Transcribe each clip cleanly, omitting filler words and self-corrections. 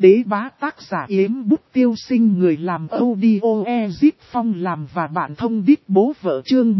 Đế bá tác giả Yếm Bút Tiêu Sinh, người làm audio Ezip Phong làm và bạn thông đít bố vợ. Chương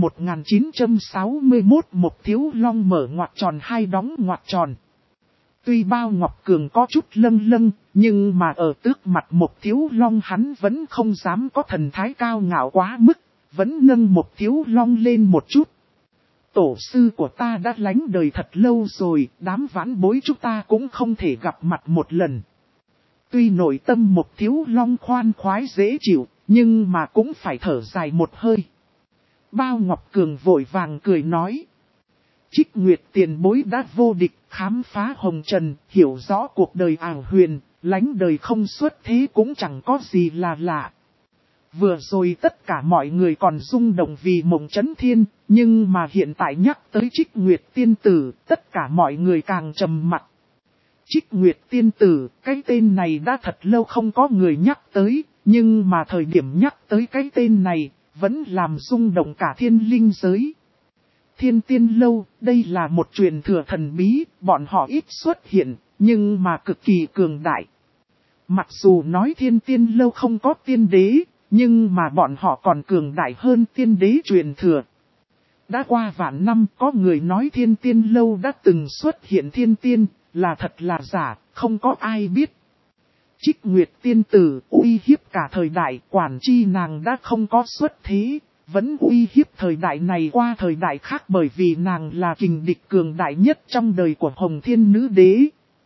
1961. Một Thiếu Long mở ngoặc tròn hai đóng ngoặc tròn. Tuy Bao Ngọc Cường có chút lâng lâng, nhưng mà ở tước mặt Một Thiếu Long hắn vẫn không dám có thần thái cao ngạo quá mức, vẫn nâng Một Thiếu Long lên một chút. Tổ sư của ta đã lánh đời thật lâu rồi, đám vãn bối chúng ta cũng không thể gặp mặt một lần. Tuy nội tâm Một Thiếu Long khoan khoái dễ chịu, nhưng mà cũng phải thở dài một hơi. Bao Ngọc Cường vội vàng cười nói. Trích Nguyệt tiền bối đã vô địch, khám phá hồng trần, hiểu rõ cuộc đời ảo huyền, lánh đời không xuất thế cũng chẳng có gì là lạ. Vừa rồi tất cả mọi người còn rung động vì Mộng Chấn Thiên, nhưng mà hiện tại nhắc tới Trích Nguyệt tiên tử, tất cả mọi người càng trầm mặc. Trích Nguyệt tiên tử, cái tên này đã thật lâu không có người nhắc tới, nhưng mà thời điểm nhắc tới cái tên này, vẫn làm rung động cả thiên linh giới. Thiên Tiên Lâu, đây là một truyền thừa thần bí, bọn họ ít xuất hiện, nhưng mà cực kỳ cường đại. Mặc dù nói Thiên Tiên Lâu không có tiên đế, nhưng mà bọn họ còn cường đại hơn tiên đế truyền thừa. Đã qua vạn năm, có người nói Thiên Tiên Lâu đã từng xuất hiện thiên tiên, là thật là giả, không có ai biết. Trích Nguyệt tiên tử uy hiếp cả thời đại, quản chi nàng đã không có xuất thế, vẫn uy hiếp thời đại này qua thời đại khác, bởi vì nàng là kình địch cường đại nhất trong đời của Hồng Thiên Nữ Đế.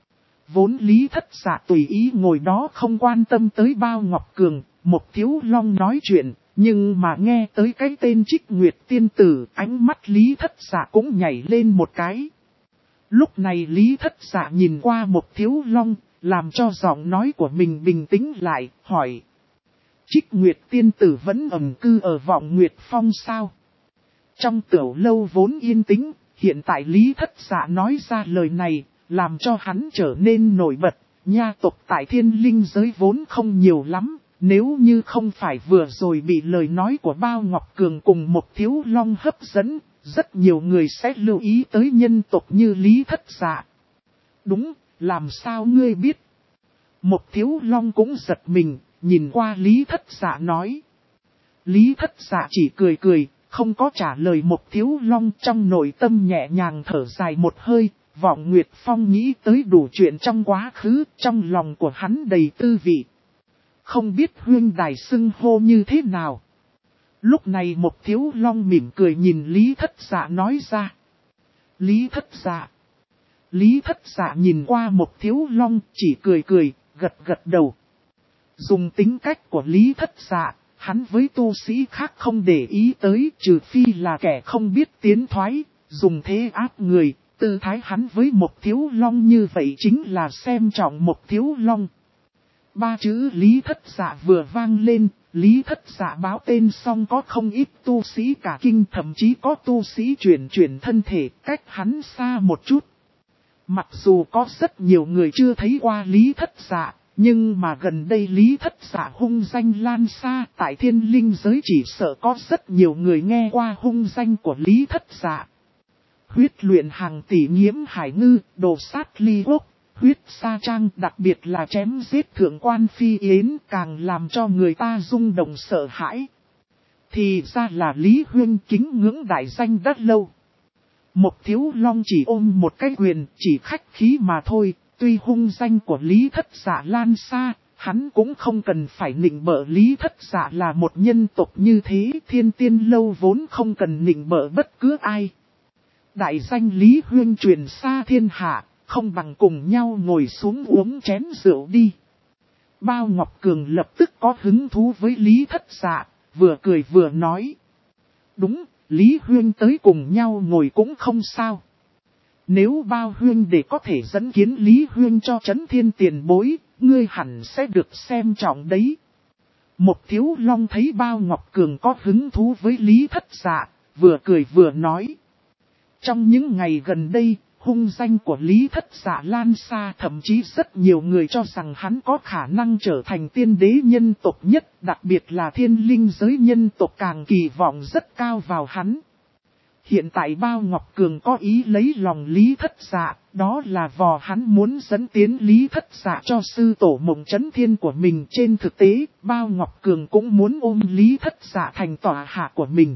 Vốn Lý Thất Dạ tùy ý ngồi đó không quan tâm tới Bao Ngọc Cường, Một Thiếu Long nói chuyện, nhưng mà nghe tới cái tên Trích Nguyệt tiên tử, ánh mắt Lý Thất Dạ cũng nhảy lên một cái. Lúc này Lý Thất Dạ nhìn qua Một Thiếu Long, làm cho giọng nói của mình bình tĩnh lại, hỏi. Trích Nguyệt tiên tử vẫn ẩn cư ở Vọng Nguyệt Phong sao? Trong tiểu lâu vốn yên tĩnh, hiện tại Lý Thất Dạ nói ra lời này, làm cho hắn trở nên nổi bật. Nha tộc tại thiên linh giới vốn không nhiều lắm, nếu như không phải vừa rồi bị lời nói của Bao Ngọc Cường cùng Một Thiếu Long hấp dẫn, rất nhiều người sẽ lưu ý tới nhân tộc như Lý Thất Dạ. Đúng, làm sao ngươi biết? Một Thiếu Long cũng giật mình, nhìn qua Lý Thất Dạ nói. Lý Thất Dạ chỉ cười cười, không có trả lời Một Thiếu Long, trong nội tâm nhẹ nhàng thở dài một hơi. Vọng Nguyệt Phong nghĩ tới đủ chuyện trong quá khứ, trong lòng của hắn đầy tư vị. Không biết huyên đài xưng hô như thế nào. Lúc này Một Thiếu Long mỉm cười nhìn Lý Thất Dạ nói ra. Lý Thất Dạ. Lý Thất Dạ nhìn qua Một Thiếu Long, chỉ cười cười, gật gật đầu. Dùng tính cách của Lý Thất Dạ, hắn với tu sĩ khác không để ý tới, trừ phi là kẻ không biết tiến thoái, dùng thế áp người. Tư thái hắn với Một Thiếu Long như vậy chính là xem trọng Một Thiếu Long. Ba chữ Lý Thất Dạ vừa vang lên, Lý Thất Dạ báo tên xong có không ít tu sĩ cả kinh, thậm chí có tu sĩ chuyển thân thể cách hắn xa một chút. Mặc dù có rất nhiều người chưa thấy qua Lý Thất Dạ, nhưng mà gần đây Lý Thất Dạ hung danh lan xa, tại thiên linh giới chỉ sợ có rất nhiều người nghe qua hung danh của Lý Thất Dạ. Huyết luyện hàng tỷ nhiễm hải ngư, đồ sát ly quốc, huyết sa trang, đặc biệt là chém giết thượng quan phi yến, càng làm cho người ta rung động sợ hãi. Thì ra là Lý Huyên kính ngưỡng đại danh đã lâu. Một Thiếu Long chỉ ôm một cái quyền, chỉ khách khí mà thôi, tuy hung danh của Lý Thất Dạ lan xa, hắn cũng không cần phải nịnh bợ Lý Thất Dạ là một nhân tộc như thế, Thiên Tiên Lâu vốn không cần nịnh bợ bất cứ ai. Đại danh Lý Huyên truyền xa thiên hạ, không bằng cùng nhau ngồi xuống uống chén rượu đi. Bao Ngọc Cường lập tức có hứng thú với Lý Thất Dạ, vừa cười vừa nói. Đúng, Lý Huyên tới cùng nhau ngồi cũng không sao. Nếu Bao Huyên để có thể dẫn kiến Lý Huyên cho Chấn Thiên tiền bối, ngươi hẳn sẽ được xem trọng đấy. Một Thiếu Long thấy Bao Ngọc Cường có hứng thú với Lý Thất Dạ, vừa cười vừa nói. Trong những ngày gần đây, hung danh của Lý Thất Dạ lan xa, thậm chí rất nhiều người cho rằng hắn có khả năng trở thành tiên đế nhân tộc nhất, đặc biệt là thiên linh giới nhân tộc càng kỳ vọng rất cao vào hắn. Hiện tại Bao Ngọc Cường có ý lấy lòng Lý Thất Dạ, đó là vò hắn muốn dẫn tiến Lý Thất Dạ cho sư tổ Mộng Chấn Thiên của mình. Trên thực tế, Bao Ngọc Cường cũng muốn ôm Lý Thất Dạ thành tọa hạ của mình.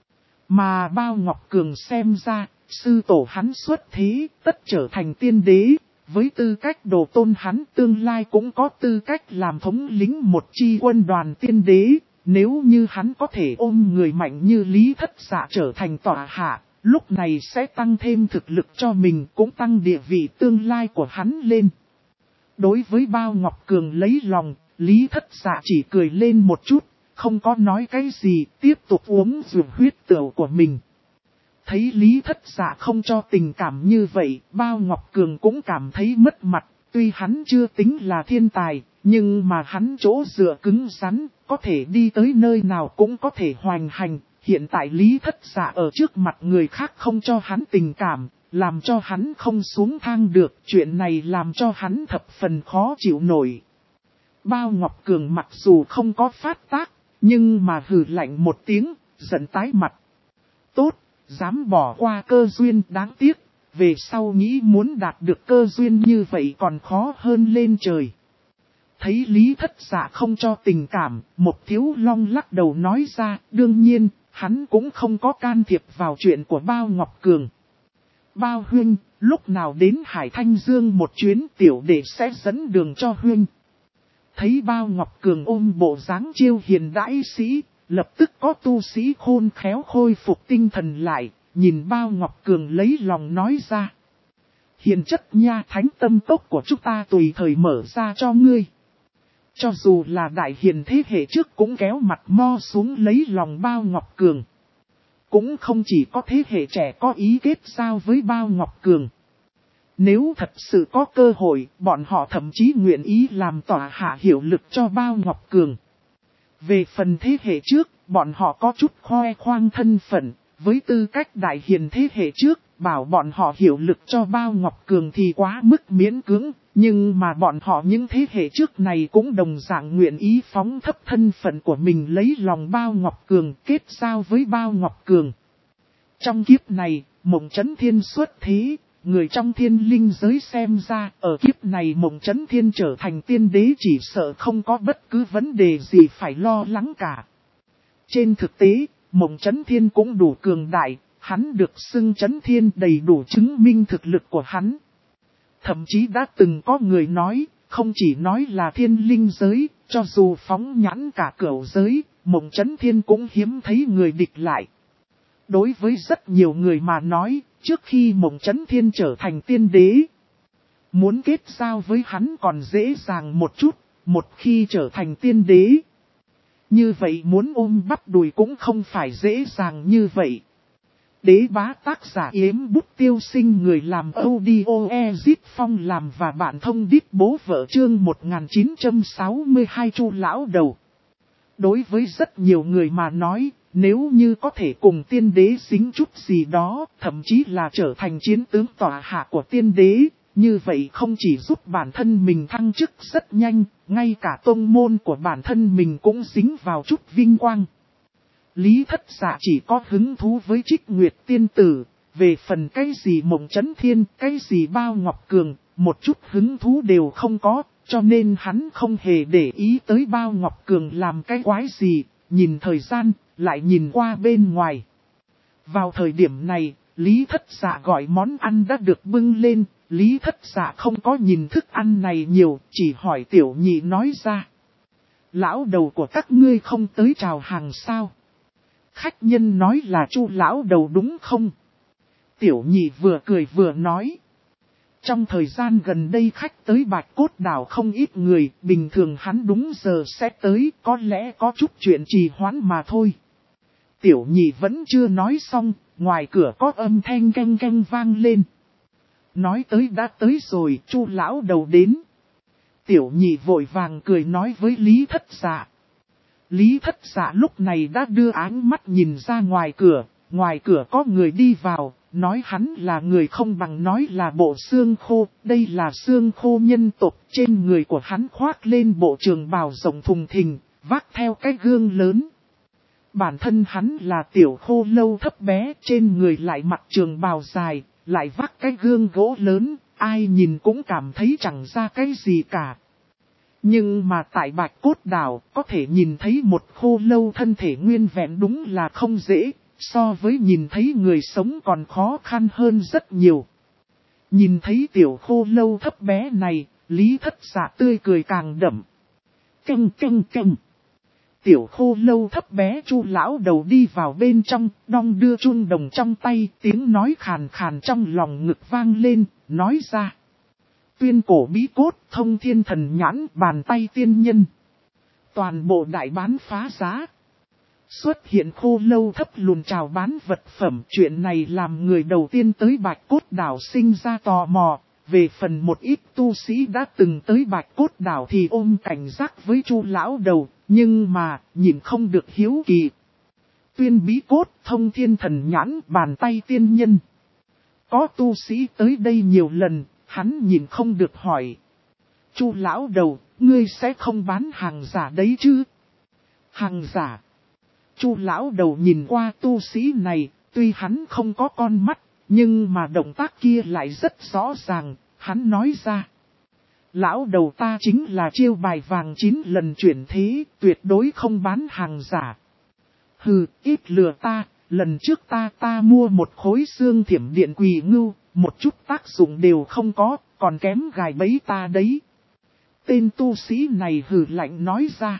Mà Bao Ngọc Cường xem ra, sư tổ hắn xuất thế, tất trở thành tiên đế, với tư cách đồ tôn hắn tương lai cũng có tư cách làm thống lĩnh một chi quân đoàn tiên đế. Nếu như hắn có thể ôm người mạnh như Lý Thất Dạ trở thành tọa hạ, lúc này sẽ tăng thêm thực lực cho mình, cũng tăng địa vị tương lai của hắn lên. Đối với Bao Ngọc Cường lấy lòng, Lý Thất Dạ chỉ cười lên một chút, không có nói cái gì, tiếp tục uống rượu huyết tửu của mình. Thấy Lý Thất Dạ không cho tình cảm như vậy, Bao Ngọc Cường cũng cảm thấy mất mặt. Tuy hắn chưa tính là thiên tài, nhưng mà hắn chỗ dựa cứng rắn, có thể đi tới nơi nào cũng có thể hoành hành. Hiện tại Lý Thất Dạ ở trước mặt người khác không cho hắn tình cảm, làm cho hắn không xuống thang được. Chuyện này làm cho hắn thập phần khó chịu nổi. Bao Ngọc Cường mặc dù không có phát tác, nhưng mà hừ lạnh một tiếng, giận tái mặt. Tốt, dám bỏ qua cơ duyên, đáng tiếc. Về sau nghĩ muốn đạt được cơ duyên như vậy còn khó hơn lên trời. Thấy Lý Thất Dạ không cho tình cảm, một Thiếu Long lắc đầu nói ra, đương nhiên, hắn cũng không có can thiệp vào chuyện của Bao Ngọc Cường. Bao huynh, lúc nào đến Hải Thanh Dương một chuyến, tiểu đệ sẽ dẫn đường cho huynh. Thấy Bao Ngọc Cường ôm bộ dáng chiêu hiền đãi sĩ, lập tức có tu sĩ khôn khéo khôi phục tinh thần lại. Nhìn Bao Ngọc Cường lấy lòng nói ra. Hiền chất nha, thánh tâm tốc của chúng ta tùy thời mở ra cho ngươi. Cho dù là đại hiền thế hệ trước cũng kéo mặt mo xuống lấy lòng Bao Ngọc Cường. Cũng không chỉ có thế hệ trẻ có ý kết giao với Bao Ngọc Cường. Nếu thật sự có cơ hội, bọn họ thậm chí nguyện ý làm tỏa hạ hiệu lực cho Bao Ngọc Cường. Về phần thế hệ trước, bọn họ có chút khoe khoang thân phận. Với tư cách đại hiền thế hệ trước, bảo bọn họ hiệu lực cho Bao Ngọc Cường thì quá mức miễn cưỡng, nhưng mà bọn họ những thế hệ trước này cũng đồng dạng nguyện ý phóng thấp thân phận của mình lấy lòng Bao Ngọc Cường, kết giao với Bao Ngọc Cường. Trong kiếp này, Mộng Chấn Thiên xuất thế, người trong thiên linh giới xem ra, ở kiếp này Mộng Chấn Thiên trở thành tiên đế chỉ sợ không có bất cứ vấn đề gì phải lo lắng cả. Trên thực tế, Mộng Chấn Thiên cũng đủ cường đại, hắn được xưng Chấn Thiên đầy đủ chứng minh thực lực của hắn. Thậm chí đã từng có người nói, không chỉ nói là thiên linh giới, cho dù phóng nhãn cả cửu giới, Mộng Chấn Thiên cũng hiếm thấy người địch lại. Đối với rất nhiều người mà nói, trước khi Mộng Chấn Thiên trở thành tiên đế, muốn kết giao với hắn còn dễ dàng một chút, một khi trở thành tiên đế. Như vậy muốn ôm bắp đùi cũng không phải dễ dàng như vậy. Đế bá tác giả Yếm Bút Tiêu Sinh, người làm audio Ezit Phong làm và bạn thông đít bố vợ chương 1962 Chu lão đầu. Đối với rất nhiều người mà nói, nếu như có thể cùng tiên đế dính chút gì đó, thậm chí là trở thành chiến tướng tọa hạ của tiên đế, như vậy không chỉ giúp bản thân mình thăng chức rất nhanh, ngay cả tông môn của bản thân mình cũng dính vào chút vinh quang. Lý Thất Dạ chỉ có hứng thú với Trích Nguyệt tiên tử, về phần cái gì Mộng Chấn Thiên, cái gì Bao Ngọc Cường, một chút hứng thú đều không có, cho nên hắn không hề để ý tới Bao Ngọc Cường làm cái quái gì, nhìn thời gian, lại nhìn qua bên ngoài. Vào thời điểm này, Lý Thất Dạ gọi món ăn đã được bưng lên, Lý Thất Dạ không có nhìn thức ăn này nhiều, chỉ hỏi Tiểu Nhị nói ra. Lão đầu của các ngươi không tới chào hàng sao? Khách nhân nói là Chu lão đầu đúng không? Tiểu Nhị vừa cười vừa nói. Trong thời gian gần đây khách tới Bạch Cốt Đảo không ít người, bình thường hắn đúng giờ sẽ tới, có lẽ có chút chuyện trì hoãn mà thôi. Tiểu Nhị vẫn chưa nói xong, ngoài cửa có âm thanh canh canh vang lên. Nói tới đã tới rồi, Chu lão đầu đến. Tiểu Nhị vội vàng cười nói với Lý Thất Dạ. Lý Thất Dạ lúc này đã đưa ánh mắt nhìn ra ngoài cửa có người đi vào, nói hắn là người không bằng nói là bộ xương khô, đây là xương khô nhân tộc, trên người của hắn khoác lên bộ trường bào rộng thùng thình, vác theo cái gương lớn. Bản thân hắn là tiểu khô lâu thấp bé, trên người lại mặc trường bào dài, lại vác cái gương gỗ lớn, ai nhìn cũng cảm thấy chẳng ra cái gì cả. Nhưng mà tại Bạch Cốt Đảo có thể nhìn thấy một khô lâu thân thể nguyên vẹn đúng là không dễ, so với nhìn thấy người sống còn khó khăn hơn rất nhiều. Nhìn thấy tiểu khô lâu thấp bé này, Lý Thất Dạ tươi cười càng đậm. Canh canh canh. Tiểu khô lâu thấp bé Chu lão đầu đi vào bên trong, đong đưa chun đồng trong tay, tiếng nói khàn khàn trong lòng ngực vang lên, nói ra. Tuyên cổ bí cốt, thông thiên thần nhãn, bàn tay tiên nhân. Toàn bộ đại bán phá giá. Xuất hiện khô lâu thấp lùn chào bán vật phẩm. Chuyện này làm người đầu tiên tới Bạch Cốt Đảo sinh ra tò mò. Về phần một ít tu sĩ đã từng tới Bạch Cốt Đảo thì ôm cảnh giác với Chu lão đầu. Nhưng mà, nhìn không được hiếu kỳ. Tuyên bí cốt, thông thiên thần nhãn, bàn tay tiên nhân. Có tu sĩ tới đây nhiều lần, hắn nhìn không được hỏi. Chu lão đầu, ngươi sẽ không bán hàng giả đấy chứ? Hàng giả. Chu lão đầu nhìn qua tu sĩ này, tuy hắn không có con mắt, nhưng mà động tác kia lại rất rõ ràng, hắn nói ra. Lão đầu ta chính là chiêu bài vàng 9 lần chuyển thế, tuyệt đối không bán hàng giả. Hừ, ít lừa ta, lần trước ta mua một khối xương thiểm điện quỳ ngưu, một chút tác dụng đều không có, còn kém gài bẫy ta đấy. Tên tu sĩ này hừ lạnh nói ra.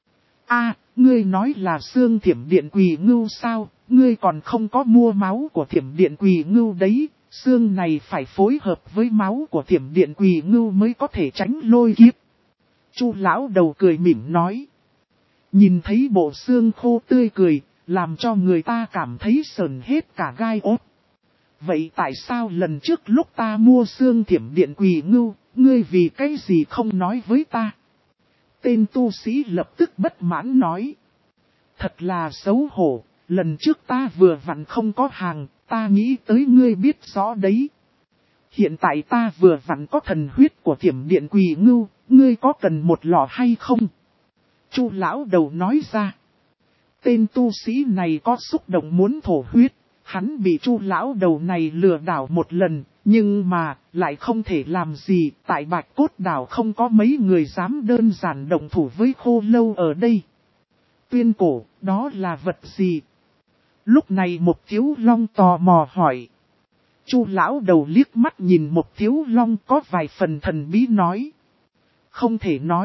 Ngươi nói là xương thiểm điện quỳ ngưu sao, ngươi còn không có mua máu của thiểm điện quỳ ngưu đấy, xương này phải phối hợp với máu của thiểm điện quỳ ngưu mới có thể tránh lôi kiếp. Chu lão đầu cười mỉm nói. Nhìn thấy bộ xương khô tươi cười, làm cho người ta cảm thấy sờn hết cả gai ốt. Vậy tại sao lần trước lúc ta mua xương thiểm điện quỳ ngưu, ngươi vì cái gì không nói với ta? Tên tu sĩ lập tức bất mãn nói. Thật là xấu hổ, lần trước ta vừa vặn không có hàng, ta nghĩ tới ngươi biết rõ đấy. Hiện tại ta vừa vặn có thần huyết của thiểm điện quỳ ngưu, ngươi có cần một lọ hay không? Chu lão đầu nói ra. Tên tu sĩ này có xúc động muốn thổ huyết, hắn bị Chu lão đầu này lừa đảo một lần, nhưng mà lại không thể làm gì, tại Bạch Cốt Đảo không có mấy người dám đơn giản động thủ với khô lâu ở đây. Tuyên cổ, đó là vật gì? Lúc này một thiếu long tò mò hỏi. Chu lão đầu liếc mắt nhìn một thiếu long có vài phần thần bí nói. Không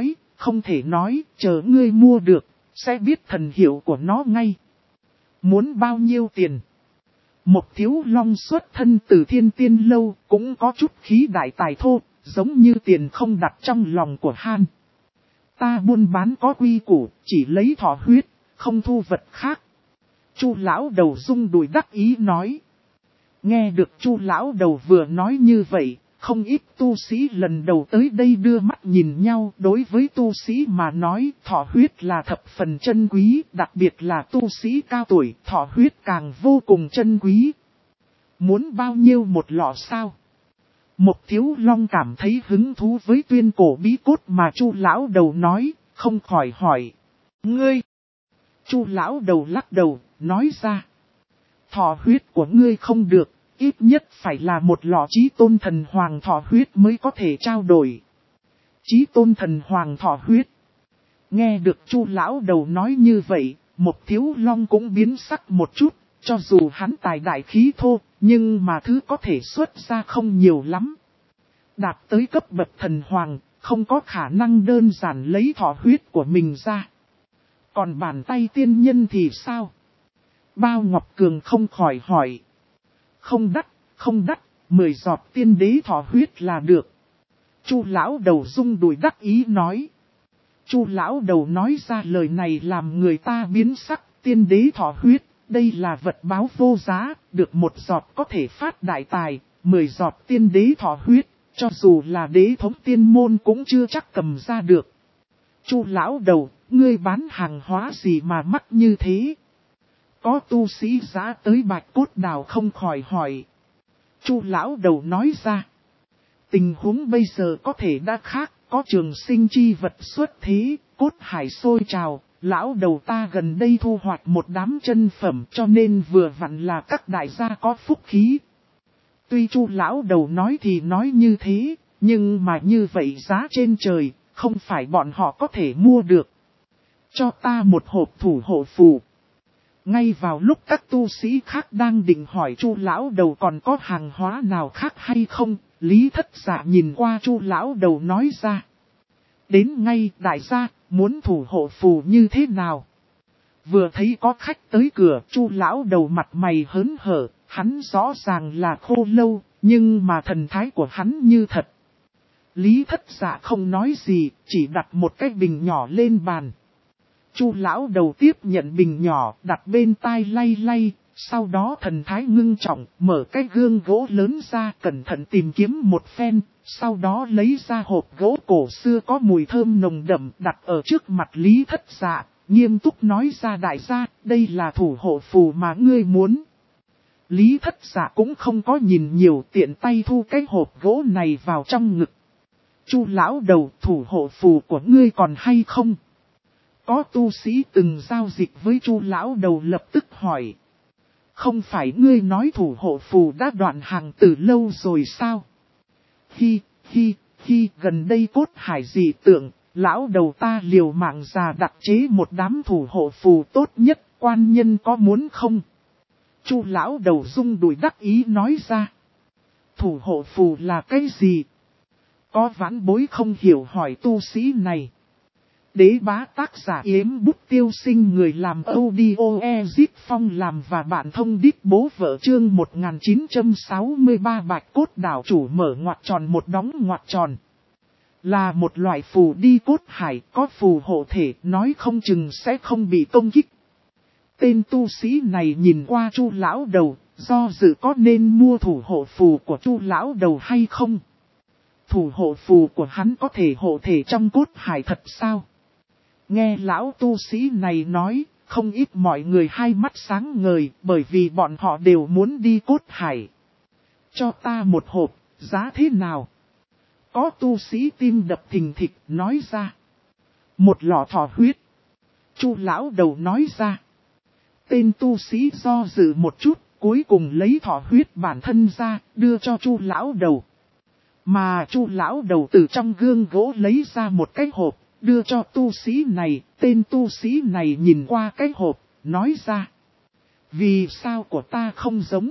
thể nói, chờ ngươi mua được, sẽ biết thần hiệu của nó ngay. Muốn bao nhiêu tiền? Một thiếu long xuất thân từ Thiên Tiên Lâu, cũng có chút khí đại tài thô, giống như tiền không đặt trong lòng của Han. Ta buôn bán có quy củ, chỉ lấy thỏ huyết, không thu vật khác. Chu lão đầu rung đùi đắc ý nói. Nghe được Chu lão đầu vừa nói như vậy, không ít tu sĩ lần đầu tới đây đưa mắt nhìn nhau. Đối với tu sĩ mà nói, thỏ huyết là thập phần chân quý, đặc biệt là tu sĩ cao tuổi, thỏ huyết càng vô cùng chân quý. Muốn bao nhiêu một lọ sao? Một thiếu long cảm thấy hứng thú với tuyên cổ bí cốt mà Chu lão đầu nói, không khỏi hỏi. Ngươi! Chu lão đầu lắc đầu, nói ra. Thỏ huyết của ngươi không được, ít nhất phải là một lọ chí tôn thần hoàng thỏ huyết mới có thể trao đổi. Chí tôn thần hoàng thỏ huyết. Nghe được Chu lão đầu nói như vậy, một thiếu long cũng biến sắc một chút, cho dù hắn tài đại khí thô, nhưng mà thứ có thể xuất ra không nhiều lắm. Đạt tới cấp bậc thần hoàng, không có khả năng đơn giản lấy thỏ huyết của mình ra. Còn bàn tay tiên nhân thì sao? Bao Ngọc Cường không khỏi hỏi. Không đắt, 10 giọt tiên đế thỏ huyết là được. Chu lão đầu rung đùi đắc ý nói. Chu lão đầu nói ra lời này làm người ta biến sắc, tiên đế thỏ huyết, đây là vật báo vô giá, được 1 giọt có thể phát đại tài, 10 giọt tiên đế thỏ huyết, cho dù là đế thống tiên môn cũng chưa chắc cầm ra được. Chu lão đầu, ngươi bán hàng hóa gì mà mắc như thế? Có tu sĩ giá tới Bạch Cốt Đảo không khỏi hỏi. Chu lão đầu nói ra. Tình huống bây giờ có thể đã khác, có trường sinh chi vật xuất thế, cốt hải sôi trào, Lão đầu ta gần đây thu hoạch một đám chân phẩm cho nên vừa vặn là các đại gia có phúc khí. Tuy Chu lão đầu nói thì nói như thế, nhưng mà như vậy giá trên trời, không phải bọn họ có thể mua được. Cho ta một hộp thủ hộ phù. Ngay vào lúc các tu sĩ khác đang định hỏi Chu lão đầu còn có hàng hóa nào khác hay không, Lý Thất Dạ nhìn qua Chu lão đầu nói ra. Đến ngay đại gia, muốn thủ hộ phù như thế nào? Vừa thấy có khách tới cửa, Chu lão đầu mặt mày hớn hở, hắn rõ ràng là khô lâu, nhưng mà thần thái của hắn như thật. Lý Thất Dạ không nói gì, chỉ đặt một cái bình nhỏ lên bàn. Chu lão đầu tiếp nhận bình nhỏ, đặt bên tai lay lay, sau đó thần thái ngưng trọng, mở cái gương gỗ lớn ra cẩn thận tìm kiếm một phen, sau đó lấy ra hộp gỗ cổ xưa có mùi thơm nồng đậm đặt ở trước mặt Lý Thất Dạ, nghiêm túc nói ra đại gia, đây là thủ hộ phù mà ngươi muốn. Lý Thất Dạ cũng không có nhìn nhiều, tiện tay thu cái hộp gỗ này vào trong ngực. Chu lão đầu, thủ hộ phù của ngươi còn hay không? Có tu sĩ từng giao dịch với Chu lão đầu lập tức hỏi. Không phải ngươi nói thủ hộ phù đã đoạn hàng từ lâu rồi sao? Gần đây cốt hải dị tượng, lão đầu ta liều mạng già đặt chế một đám thủ hộ phù tốt nhất, quan nhân có muốn không? Chu lão đầu rung đùi đắc ý nói ra. Thủ hộ phù là cái gì? Có vãn bối không hiểu hỏi tu sĩ này. Đế bá tác giả Yếm Bút Tiêu Sinh, người làm audio Ezip Phong làm và bạn thông đít bố vợ chương 1963 Bạch Cốt đảo chủ mở ngoặc tròn một đóng ngoặc tròn. Là một loại phù đi cốt hải, có phù hộ thể, nói không chừng sẽ không bị công kích. Tên tu sĩ này nhìn qua Chu lão đầu, do dự có nên mua thủ hộ phù của Chu lão đầu hay không? Thủ hộ phù của hắn có thể hộ thể trong cốt hải thật sao? Nghe lão tu sĩ này nói, không ít mọi người hai mắt sáng ngời, bởi vì bọn họ đều muốn đi cốt hải. Cho ta một hộp, giá thế nào? Có tu sĩ tim đập thình thịch nói ra. Một lọ thỏ huyết. Chu lão đầu nói ra. Tên tu sĩ do dự một chút, cuối cùng lấy thỏ huyết bản thân ra, đưa cho Chu lão đầu. Mà Chu lão đầu từ trong gương gỗ lấy ra một cái hộp, đưa cho tu sĩ này. Tên tu sĩ này nhìn qua cái hộp, nói ra. Vì sao của ta không giống?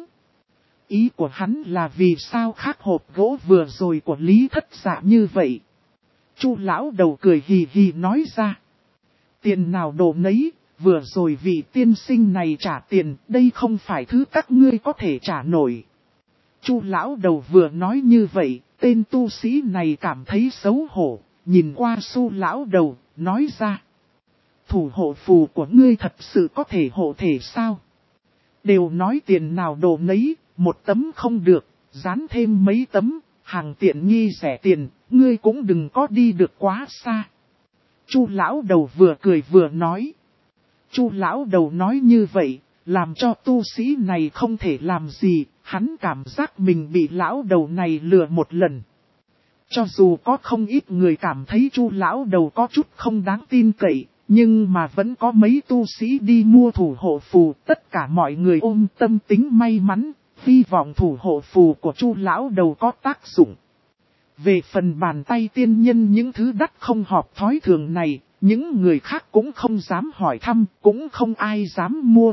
Ý của hắn là vì sao khác hộp gỗ vừa rồi của Lý Thất Dạ như vậy? Chu lão đầu cười hì hì nói ra. Tiền nào đồ nấy, vừa rồi vị tiên sinh này trả tiền, đây không phải thứ các ngươi có thể trả nổi. Chu lão đầu vừa nói như vậy, tên tu sĩ này cảm thấy xấu hổ, nhìn qua Su lão đầu, nói ra. Thủ hộ phù của ngươi thật sự có thể hộ thể sao? Đều nói tiền nào đồ nấy, một tấm không được, dán thêm mấy tấm, hàng tiện nghi rẻ tiền, ngươi cũng đừng có đi được quá xa. Chu lão đầu vừa cười vừa nói. Chu lão đầu nói như vậy, làm cho tu sĩ này không thể làm gì, hắn cảm giác mình bị lão đầu này lừa một lần. Cho dù có không ít người cảm thấy Chu lão đầu có chút không đáng tin cậy, nhưng mà vẫn có mấy tu sĩ đi mua thủ hộ phù, tất cả mọi người ôm tâm tính may mắn, hy vọng thủ hộ phù của Chu lão đầu có tác dụng. Về phần bàn tay tiên nhân những thứ đắt không hợp thói thường này, những người khác cũng không dám hỏi thăm, cũng không ai dám mua.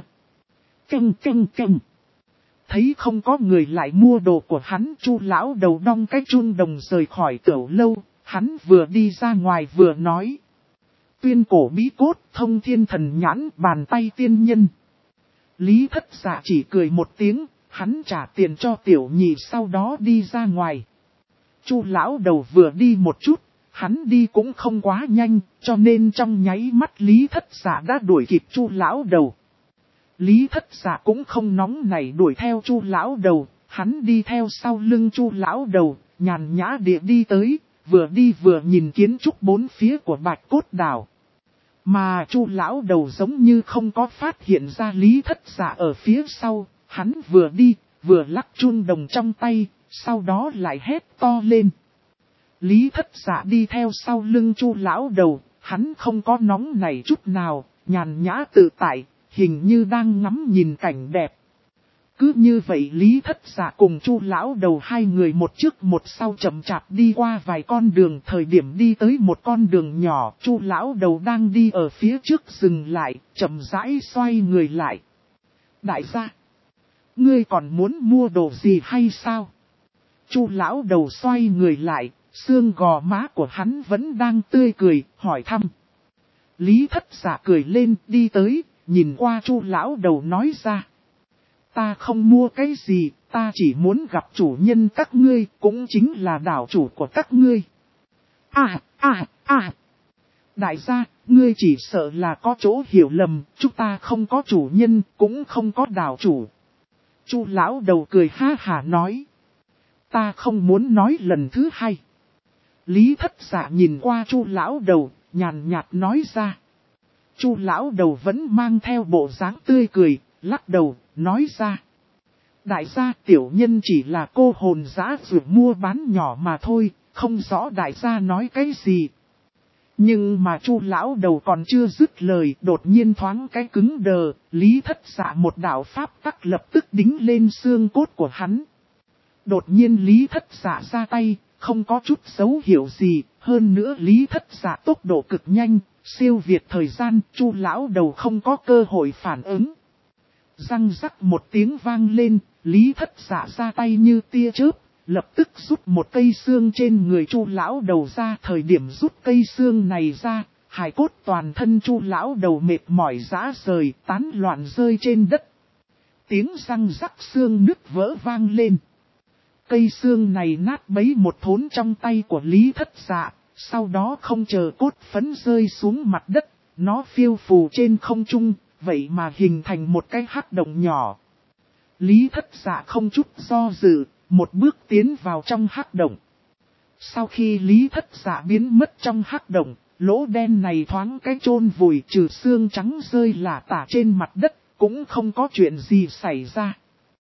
Canh. Thấy không có người lại mua đồ của hắn, Chu lão đầu đong cái chun đồng rời khỏi tiểu lâu, hắn vừa đi ra ngoài vừa nói. Tuyên cổ bí cốt, thông thiên thần nhãn, bàn tay tiên nhân. Lý Thất Dạ chỉ cười một tiếng, hắn trả tiền cho tiểu nhị sau đó đi ra ngoài. Chu lão đầu vừa đi một chút, hắn đi cũng không quá nhanh, cho nên trong nháy mắt Lý Thất Dạ đã đuổi kịp Chu lão đầu. Lý Thất Dạ cũng không nóng nảy đuổi theo Chu lão đầu, hắn đi theo sau lưng Chu lão đầu, nhàn nhã địa đi tới, vừa đi vừa nhìn kiến trúc bốn phía của Bạch Cốt đảo. Mà Chu lão đầu giống như không có phát hiện ra Lý Thất Dạ ở phía sau, hắn vừa đi, vừa lắc chun đồng trong tay, sau đó lại hét to lên. Lý Thất Dạ đi theo sau lưng Chu lão đầu, Hắn không có nóng nảy chút nào, nhàn nhã tự tại, hình như đang ngắm nhìn cảnh đẹp. Cứ như vậy Lý Thất Dạ cùng Chu lão đầu hai người một trước một sau chậm chạp đi qua vài con đường. Thời điểm đi tới một con đường nhỏ, Chu lão đầu đang đi ở phía trước dừng lại, chậm rãi xoay người lại. Đại gia, ngươi còn muốn mua đồ gì hay sao? Chu lão đầu xoay người lại, xương gò má của hắn vẫn đang tươi cười, hỏi thăm. Lý Thất Dạ cười lên, đi tới, nhìn qua Chu lão đầu nói ra. Ta không mua cái gì, ta chỉ muốn gặp chủ nhân các ngươi, cũng chính là đảo chủ của các ngươi. Đại gia, ngươi chỉ sợ là có chỗ hiểu lầm, chúng ta không có chủ nhân, cũng không có đảo chủ. Chu lão đầu cười ha hả nói. Ta không muốn nói lần thứ hai. Lý Thất Dạ nhìn qua Chu lão đầu, nhàn nhạt nói ra. Chu lão đầu vẫn mang theo bộ dáng tươi cười, lắc đầu, nói ra. Đại gia, tiểu nhân chỉ là cô hồn dã vừa mua bán nhỏ mà thôi, không rõ đại gia nói cái gì. Nhưng mà Chu lão đầu còn chưa dứt lời, đột nhiên thoáng cái cứng đờ, Lý Thất Dạ một đạo pháp tắc lập tức đính lên xương cốt của hắn. Đột nhiên Lý Thất Dạ ra tay, không có chút dấu hiệu gì, hơn nữa Lý Thất Dạ tốc độ cực nhanh, siêu việt thời gian, Chu lão đầu không có cơ hội phản ứng. Răng rắc một tiếng vang lên, Lý Thất Dạ ra tay như tia chớp, lập tức rút một cây xương trên người Chu lão đầu ra. Thời điểm rút cây xương này ra, hài cốt toàn thân Chu lão đầu mệt mỏi rã rời, tán loạn rơi trên đất. Tiếng răng rắc xương nứt vỡ vang lên. Cây xương này nát bấy một thốn trong tay của Lý Thất Dạ, sau đó không chờ cốt phấn rơi xuống mặt đất, nó phiêu phù trên không trung, vậy mà hình thành một cái hắc động nhỏ. Lý Thất Dạ không chút do dự, một bước tiến vào trong hắc động. Sau khi Lý Thất Dạ biến mất trong hắc động, lỗ đen này thoáng cái chôn vùi, trừ xương trắng rơi lả tả trên mặt đất, cũng không có chuyện gì xảy ra.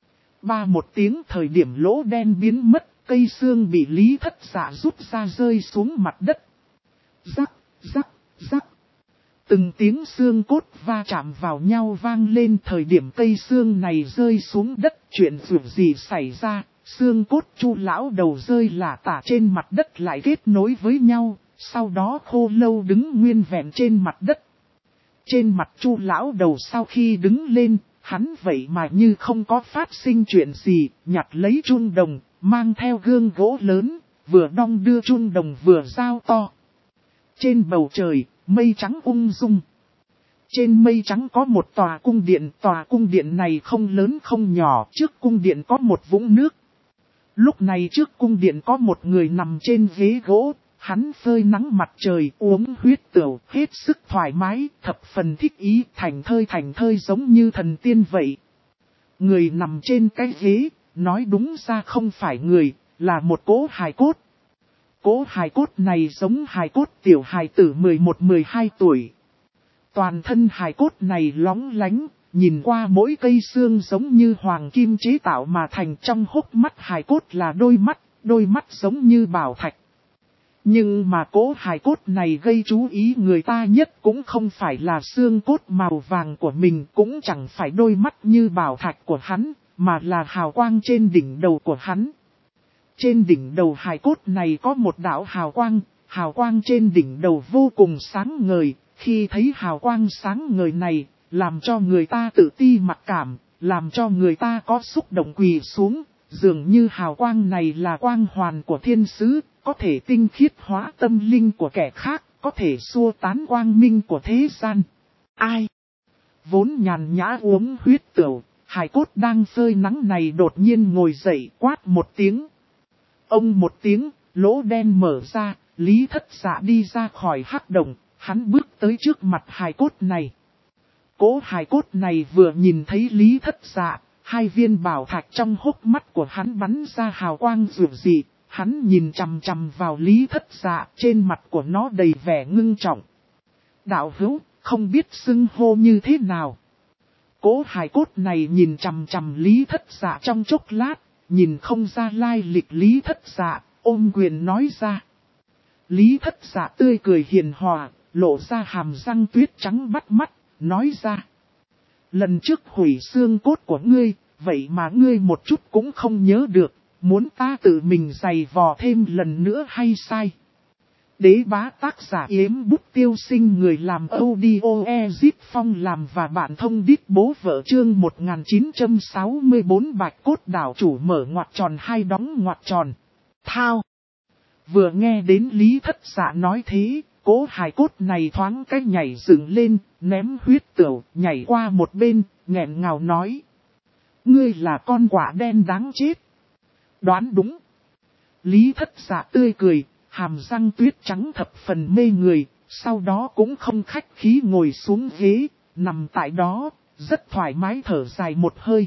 Ba một tiếng, thời điểm lỗ đen biến mất, cây xương bị Lý Thất Dạ rút ra rơi xuống mặt đất. Rắc, rắc, rắc. Từng tiếng xương cốt va chạm vào nhau vang lên. Thời điểm cây xương này rơi xuống đất, chuyện gì xảy ra, xương cốt Chu lão đầu rơi lả tả trên mặt đất lại kết nối với nhau, sau đó khô lâu đứng nguyên vẹn trên mặt đất. Trên mặt Chu lão đầu sau khi đứng lên, hắn vậy mà như không có phát sinh chuyện gì, nhặt lấy chun đồng, mang theo gương gỗ lớn, vừa đong đưa chun đồng vừa giao to. Trên bầu trời, mây trắng ung dung. Trên mây trắng có một tòa cung điện này không lớn không nhỏ, trước cung điện có một vũng nước. Lúc này trước cung điện có một người nằm trên ghế gỗ, hắn phơi nắng mặt trời uống huyết tửu, hết sức thoải mái, thập phần thích ý, thành thơi giống như thần tiên vậy. Người nằm trên cái ghế, nói đúng ra không phải người, là một cỗ hài cốt. Cỗ hài cốt này giống hài cốt tiểu hài tử 11-12 tuổi. Toàn thân hài cốt này lóng lánh, nhìn qua mỗi cây xương giống như hoàng kim chế tạo mà thành. Trong hốc mắt hài cốt là đôi mắt giống như bảo thạch. Nhưng mà cỗ hài cốt này gây chú ý người ta nhất cũng không phải là xương cốt màu vàng của mình, cũng chẳng phải đôi mắt như bảo thạch của hắn, mà là hào quang trên đỉnh đầu của hắn. Trên đỉnh đầu hài cốt này có một đạo hào quang trên đỉnh đầu vô cùng sáng ngời, khi thấy hào quang sáng ngời này, làm cho người ta tự ti mặc cảm, làm cho người ta có xúc động quỳ xuống, dường như hào quang này là quang hoàn của thiên sứ, có thể tinh khiết hóa tâm linh của kẻ khác, có thể xua tán quang minh của thế gian. Ai? Vốn nhàn nhã uống huyết tửu, hài cốt đang phơi nắng này đột nhiên ngồi dậy quát một tiếng. Ông một tiếng, lỗ đen mở ra, Lý Thất Dạ đi ra khỏi hắc động, hắn bước tới trước mặt hài cốt này. Cỗ hài cốt này vừa nhìn thấy Lý Thất Dạ, hai viên bảo thạch trong hốc mắt của hắn bắn ra hào quang rực rỡ. Hắn nhìn chằm chằm vào Lý Thất Dạ, trên mặt của nó đầy vẻ ngưng trọng. Đạo hữu, không biết xưng hô như thế nào. Cỗ hài cốt này nhìn chằm chằm Lý Thất Dạ trong chốc lát, nhìn không ra lai lịch Lý Thất Dạ, ôm quyền nói ra. Lý Thất Dạ tươi cười hiền hòa, lộ ra hàm răng tuyết trắng bắt mắt, nói ra. Lần trước hủy xương cốt của ngươi, vậy mà ngươi một chút cũng không nhớ được, muốn ta tự mình giày vò thêm lần nữa hay sai? Đế bá tác giả Yếm Bút Tiêu Sinh, người làm audio Ezip Phong làm và bạn thông đít bố vợ. Chương 1964 Bạch Cốt Đảo chủ mở ngoặc tròn hai đóng ngoặc tròn. Thao. Vừa nghe đến Lý Thất Dạ nói thế, Cố hài cốt này thoáng cái nhảy dựng lên, ném huyết tửu, nhảy qua một bên, nghẹn ngào nói. Ngươi là con quả đen đáng chết. Đoán đúng. Lý Thất Dạ tươi cười, hàm răng tuyết trắng thập phần mê người, sau đó cũng không khách khí ngồi xuống ghế, nằm tại đó, rất thoải mái thở dài một hơi.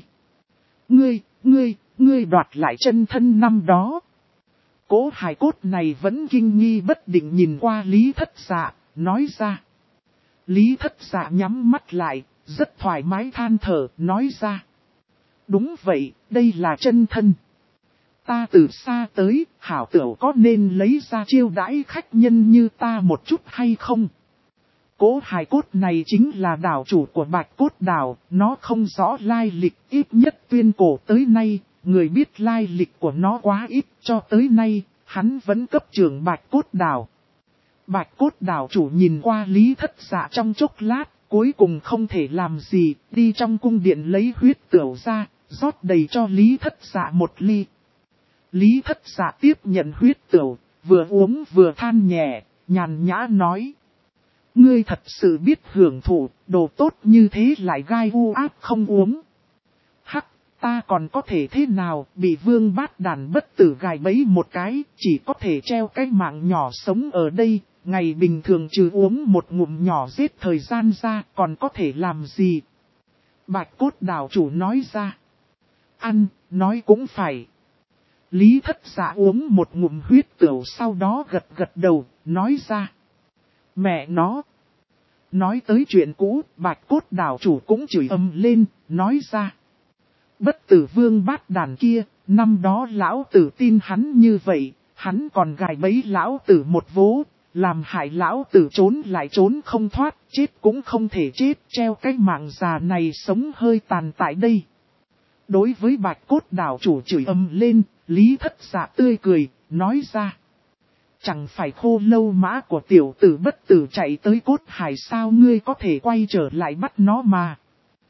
Ngươi đoạt lại chân thân năm đó. Cố hài cốt này vẫn kinh nghi bất định nhìn qua Lý Thất Dạ, nói ra. Lý Thất Dạ nhắm mắt lại, rất thoải mái than thở, nói ra. Đúng vậy, đây là chân thân. Ta từ xa tới, hảo tửu có nên lấy ra chiêu đãi khách nhân như ta một chút hay không? Cố hài cốt này chính là đảo chủ của Bạch Cốt Đảo, nó không rõ lai lịch, ít nhất tuyên cổ tới nay, người biết lai lịch của nó quá ít, cho tới nay, hắn vẫn cấp trưởng Bạch Cốt Đảo. Bạch Cốt Đảo chủ nhìn qua Lý Thất Dạ trong chốc lát, cuối cùng không thể làm gì, đi trong cung điện lấy huyết tửu ra, rót đầy cho Lý Thất Dạ một ly. Lý Thất Dạ tiếp nhận huyết tửu, vừa uống vừa than nhẹ, nhàn nhã nói. Ngươi thật sự biết hưởng thụ, đồ tốt như thế lại gai u áp không uống. Hắc, ta còn có thể thế nào, bị Vương Bát Đàn bất tử gài bẫy một cái, chỉ có thể treo cái mạng nhỏ sống ở đây, ngày bình thường trừ uống một ngụm nhỏ giết thời gian ra, còn có thể làm gì? Bạch Cốt Đảo chủ nói ra. Ăn, nói cũng phải. Lý Thất Dạ uống một ngụm huyết tửu sau đó gật gật đầu, nói ra. Mẹ nó. Nói tới chuyện cũ, Bạch Cốt Đảo chủ cũng chửi ầm lên, nói ra. Bất tử Vương Bát Đàn kia, năm đó lão tử tin hắn như vậy, hắn còn gài bẫy lão tử một vố, làm hại lão tử trốn lại trốn không thoát, chết cũng không thể chết, treo cái mạng già này sống hơi tàn tại đây. Đối với Bạch Cốt Đảo chủ chửi ầm lên, Lý Thất Dạ tươi cười, nói ra. Chẳng phải Khô Lâu Mã của tiểu tử bất tử chạy tới Cốt Hải sao ngươi có thể quay trở lại bắt nó mà.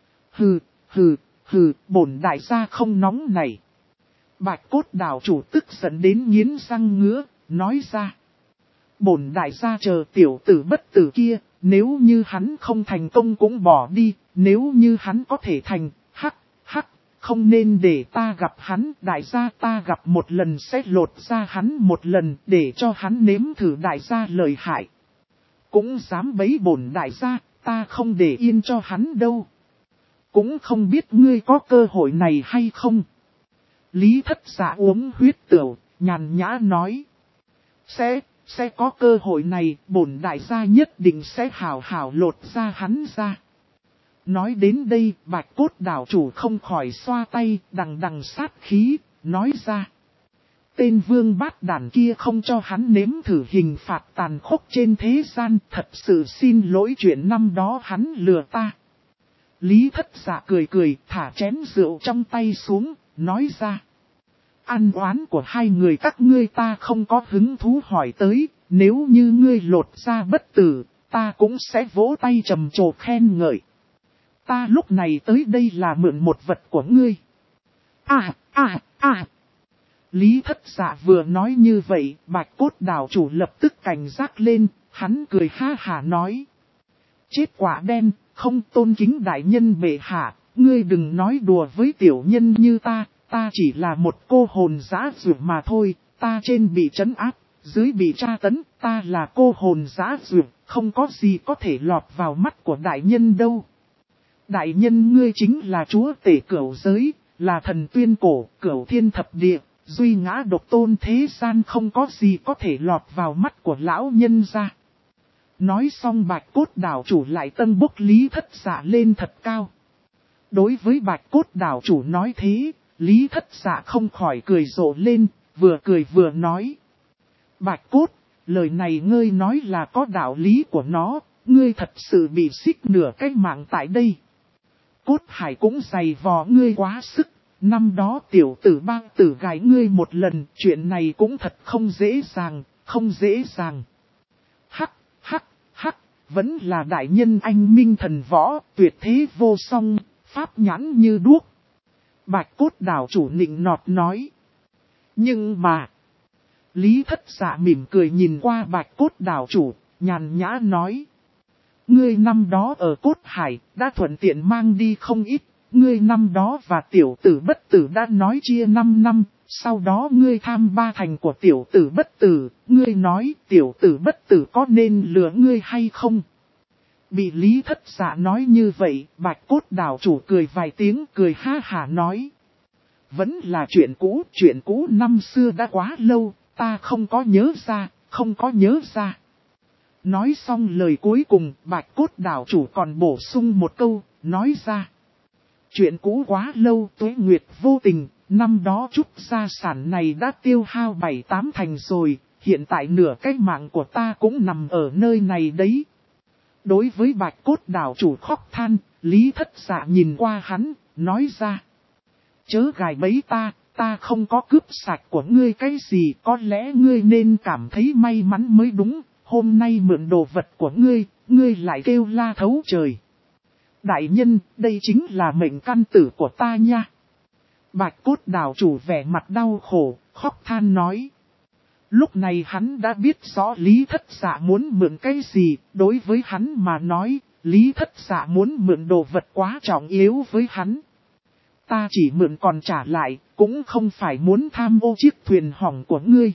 Hừ, bổn đại gia không nóng này. Bạch Cốt Đảo chủ tức giận đến nghiến răng ngứa, nói ra. Bổn đại gia chờ tiểu tử bất tử kia, nếu như hắn không thành công cũng bỏ đi, nếu như hắn có thể thành, hắc, không nên để ta gặp hắn, đại gia ta gặp một lần sẽ lột ra hắn một lần để cho hắn nếm thử đại gia lợi hại. Cũng dám bấy bổn đại gia, ta không để yên cho hắn đâu. Cũng không biết ngươi có cơ hội này hay không. Lý Thất Dạ uống huyết tửu, nhàn nhã nói. Sẽ có cơ hội này, bổn đại gia nhất định sẽ hảo hảo lột ra hắn ra. Nói đến đây, Bạch Cốt Đảo chủ không khỏi xoa tay, đằng sát khí, nói ra. Tên Vương Bát Đàn kia không cho hắn nếm thử hình phạt tàn khốc trên thế gian, thật sự xin lỗi chuyện năm đó hắn lừa ta. Lý Thất Dạ cười, thả chén rượu trong tay xuống, nói ra. Ăn oán của hai người các ngươi ta không có hứng thú hỏi tới, nếu như ngươi lột ra bất tử, ta cũng sẽ vỗ tay trầm trồ khen ngợi. Ta lúc này tới đây là mượn một vật của ngươi. Lý Thất Dạ vừa nói như vậy, Bạch Cốt Đảo chủ lập tức cảnh giác lên, hắn cười ha hả nói. Chết quả đen, không tôn kính đại nhân bệ hạ, ngươi đừng nói đùa với tiểu nhân như ta chỉ là một cô hồn dã dược mà thôi, ta trên bị trấn áp, dưới bị tra tấn, ta là cô hồn dã dược, không có gì có thể lọt vào mắt của đại nhân đâu. Đại nhân ngươi chính là chúa tể cửu giới, là thần tuyên cổ, cửu thiên thập địa, duy ngã độc tôn thế gian không có gì có thể lọt vào mắt của lão nhân ra. Nói xong Bạch Cốt Đảo chủ lại tân bốc Lý Thất Dạ lên thật cao. Đối với Bạch Cốt Đảo chủ nói thế, Lý Thất Dạ không khỏi cười rộ lên, vừa cười vừa nói. Bạch Cốt, lời này ngươi nói là có đạo lý của nó, ngươi thật sự bị xích nửa cái mạng tại đây. Cốt Hải cũng dày vò ngươi quá sức, năm đó tiểu tử bang tử gái ngươi một lần, chuyện này cũng thật không dễ dàng, không dễ dàng. Hắc, hắc, hắc, vẫn là đại nhân anh minh thần võ, tuyệt thế vô song, pháp nhãn như đuốc. Bạch Cốt đảo chủ nịnh nọt nói. Nhưng mà, Lý Thất Dạ mỉm cười nhìn qua Bạch Cốt đảo chủ, nhàn nhã nói. Ngươi năm đó ở Cốt Hải, đã thuận tiện mang đi không ít, ngươi năm đó và tiểu tử bất tử đã nói chia 5 năm, sau đó ngươi tham 3 thành của tiểu tử bất tử, ngươi nói tiểu tử bất tử có nên lừa ngươi hay không? Bị Lý Thất Dạ nói như vậy, Bạch Cốt đảo chủ cười vài tiếng, cười ha hả nói. Vẫn là chuyện cũ năm xưa đã quá lâu, ta không có nhớ ra, không có nhớ ra. Nói xong lời cuối cùng, Bạch Cốt đảo chủ còn bổ sung một câu, nói ra. Chuyện cũ quá lâu, Tuế Nguyệt vô tình, năm đó chút gia sản này đã tiêu hao 7-8 thành rồi, hiện tại nửa cái mạng của ta cũng nằm ở nơi này đấy. Đối với Bạch Cốt đảo chủ khóc than, Lý Thất Dạ nhìn qua hắn, nói ra. Chớ gài bẫy ta không có cướp sạch của ngươi cái gì, có lẽ ngươi nên cảm thấy may mắn mới đúng, hôm nay mượn đồ vật của ngươi lại kêu la thấu trời. Đại nhân, đây chính là mệnh căn tử của ta nha. Bạch Cốt đảo chủ vẻ mặt đau khổ, khóc than nói. Lúc này hắn đã biết rõ Lý Thất Dạ muốn mượn cái gì, đối với hắn mà nói, Lý Thất Dạ muốn mượn đồ vật quá trọng yếu với hắn. Ta chỉ mượn còn trả lại, cũng không phải muốn tham ô chiếc thuyền hỏng của ngươi.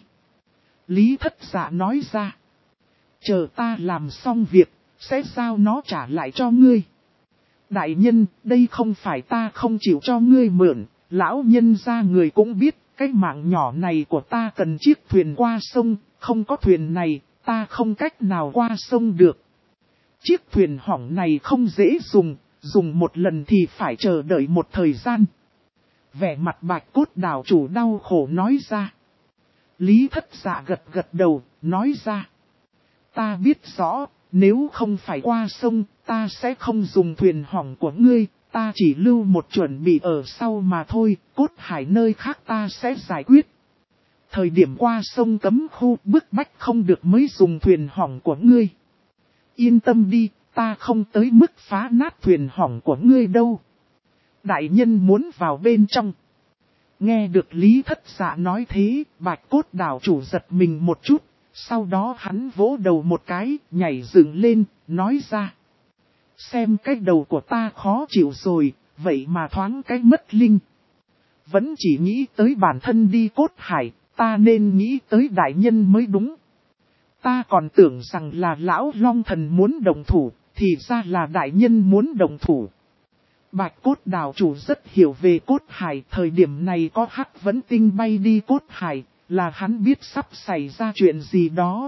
Lý Thất Dạ nói ra. Chờ ta làm xong việc, sẽ giao nó trả lại cho ngươi. Đại nhân, đây không phải ta không chịu cho ngươi mượn, lão nhân gia người cũng biết, cái mạng nhỏ này của ta cần chiếc thuyền qua sông, không có thuyền này, ta không cách nào qua sông được. Chiếc thuyền hỏng này không dễ dùng một lần thì phải chờ đợi một thời gian. Vẻ mặt Bạch Cốt đảo chủ đau khổ nói ra. Lý Thất Dạ gật đầu, nói ra. Ta biết rõ, nếu không phải qua sông, ta sẽ không dùng thuyền hỏng của ngươi, ta chỉ lưu một chuẩn bị ở sau mà thôi, Cốt Hải nơi khác ta sẽ giải quyết. Thời điểm qua sông cấm khu bức bách không được mới dùng thuyền hỏng của ngươi. Yên tâm đi, ta không tới mức phá nát thuyền hỏng của ngươi đâu. Đại nhân muốn vào bên trong. Nghe được Lý Thất Dạ nói thế, Bạch Cốt đảo chủ giật mình một chút. Sau đó hắn vỗ đầu một cái, nhảy dựng lên, nói ra. Xem cái đầu của ta khó chịu rồi, vậy mà thoáng cái mất linh. Vẫn chỉ nghĩ tới bản thân đi Cốt Hải, ta nên nghĩ tới đại nhân mới đúng. Ta còn tưởng rằng là lão Long Thần muốn đồng thủ, thì ra là đại nhân muốn đồng thủ. Bạch Cốt đảo chủ rất hiểu về Cốt Hải, thời điểm này có hắc vấn tinh bay đi Cốt Hải, là hắn biết sắp xảy ra chuyện gì đó.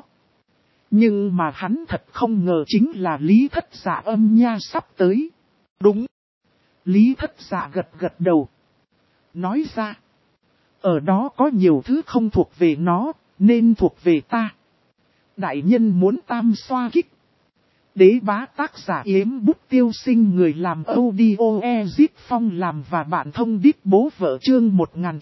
Nhưng mà hắn thật không ngờ chính là Lý Thất Dạ âm nha sắp tới. Đúng. Lý Thất Dạ gật đầu. Nói ra. Ở đó có nhiều thứ không thuộc về nó, nên thuộc về ta. Đại nhân muốn tam xoa kích. Đế bá tác giả Yếm Bút Tiêu Sinh, người làm audio Ezip Phong làm và bạn thông đít bố vợ chương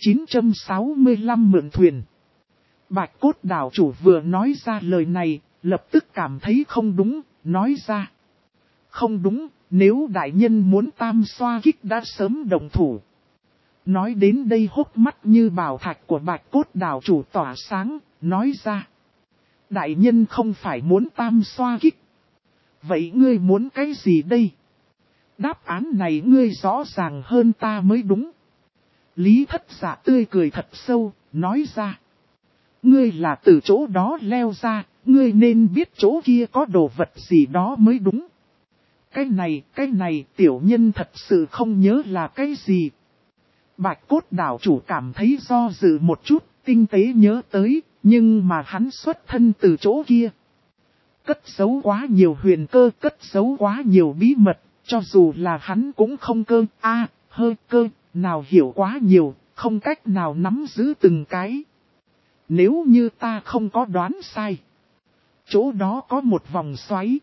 1965 mượn thuyền. Bạch Cốt đảo chủ vừa nói ra lời này, lập tức cảm thấy không đúng, nói ra. Không đúng, nếu đại nhân muốn tam xoa kích đã sớm đồng thủ. Nói đến đây hốc mắt như bảo thạch của Bạch Cốt đảo chủ tỏa sáng, nói ra. Đại nhân không phải muốn tam xoa kích. Vậy ngươi muốn cái gì đây? Đáp án này ngươi rõ ràng hơn ta mới đúng. Lý Thất Dạ tươi cười thật sâu, nói ra. Ngươi là từ chỗ đó leo ra, ngươi nên biết chỗ kia có đồ vật gì đó mới đúng. Cái này tiểu nhân thật sự không nhớ là cái gì. Bạch Cốt đảo chủ cảm thấy do dự một chút, tinh tế nhớ tới, nhưng mà hắn xuất thân từ chỗ kia. Cất giấu quá nhiều huyền cơ, cất giấu quá nhiều bí mật, cho dù là hắn cũng không cơ nào hiểu quá nhiều, không cách nào nắm giữ từng cái. Nếu như ta không có đoán sai, Chỗ đó có một vòng xoáy.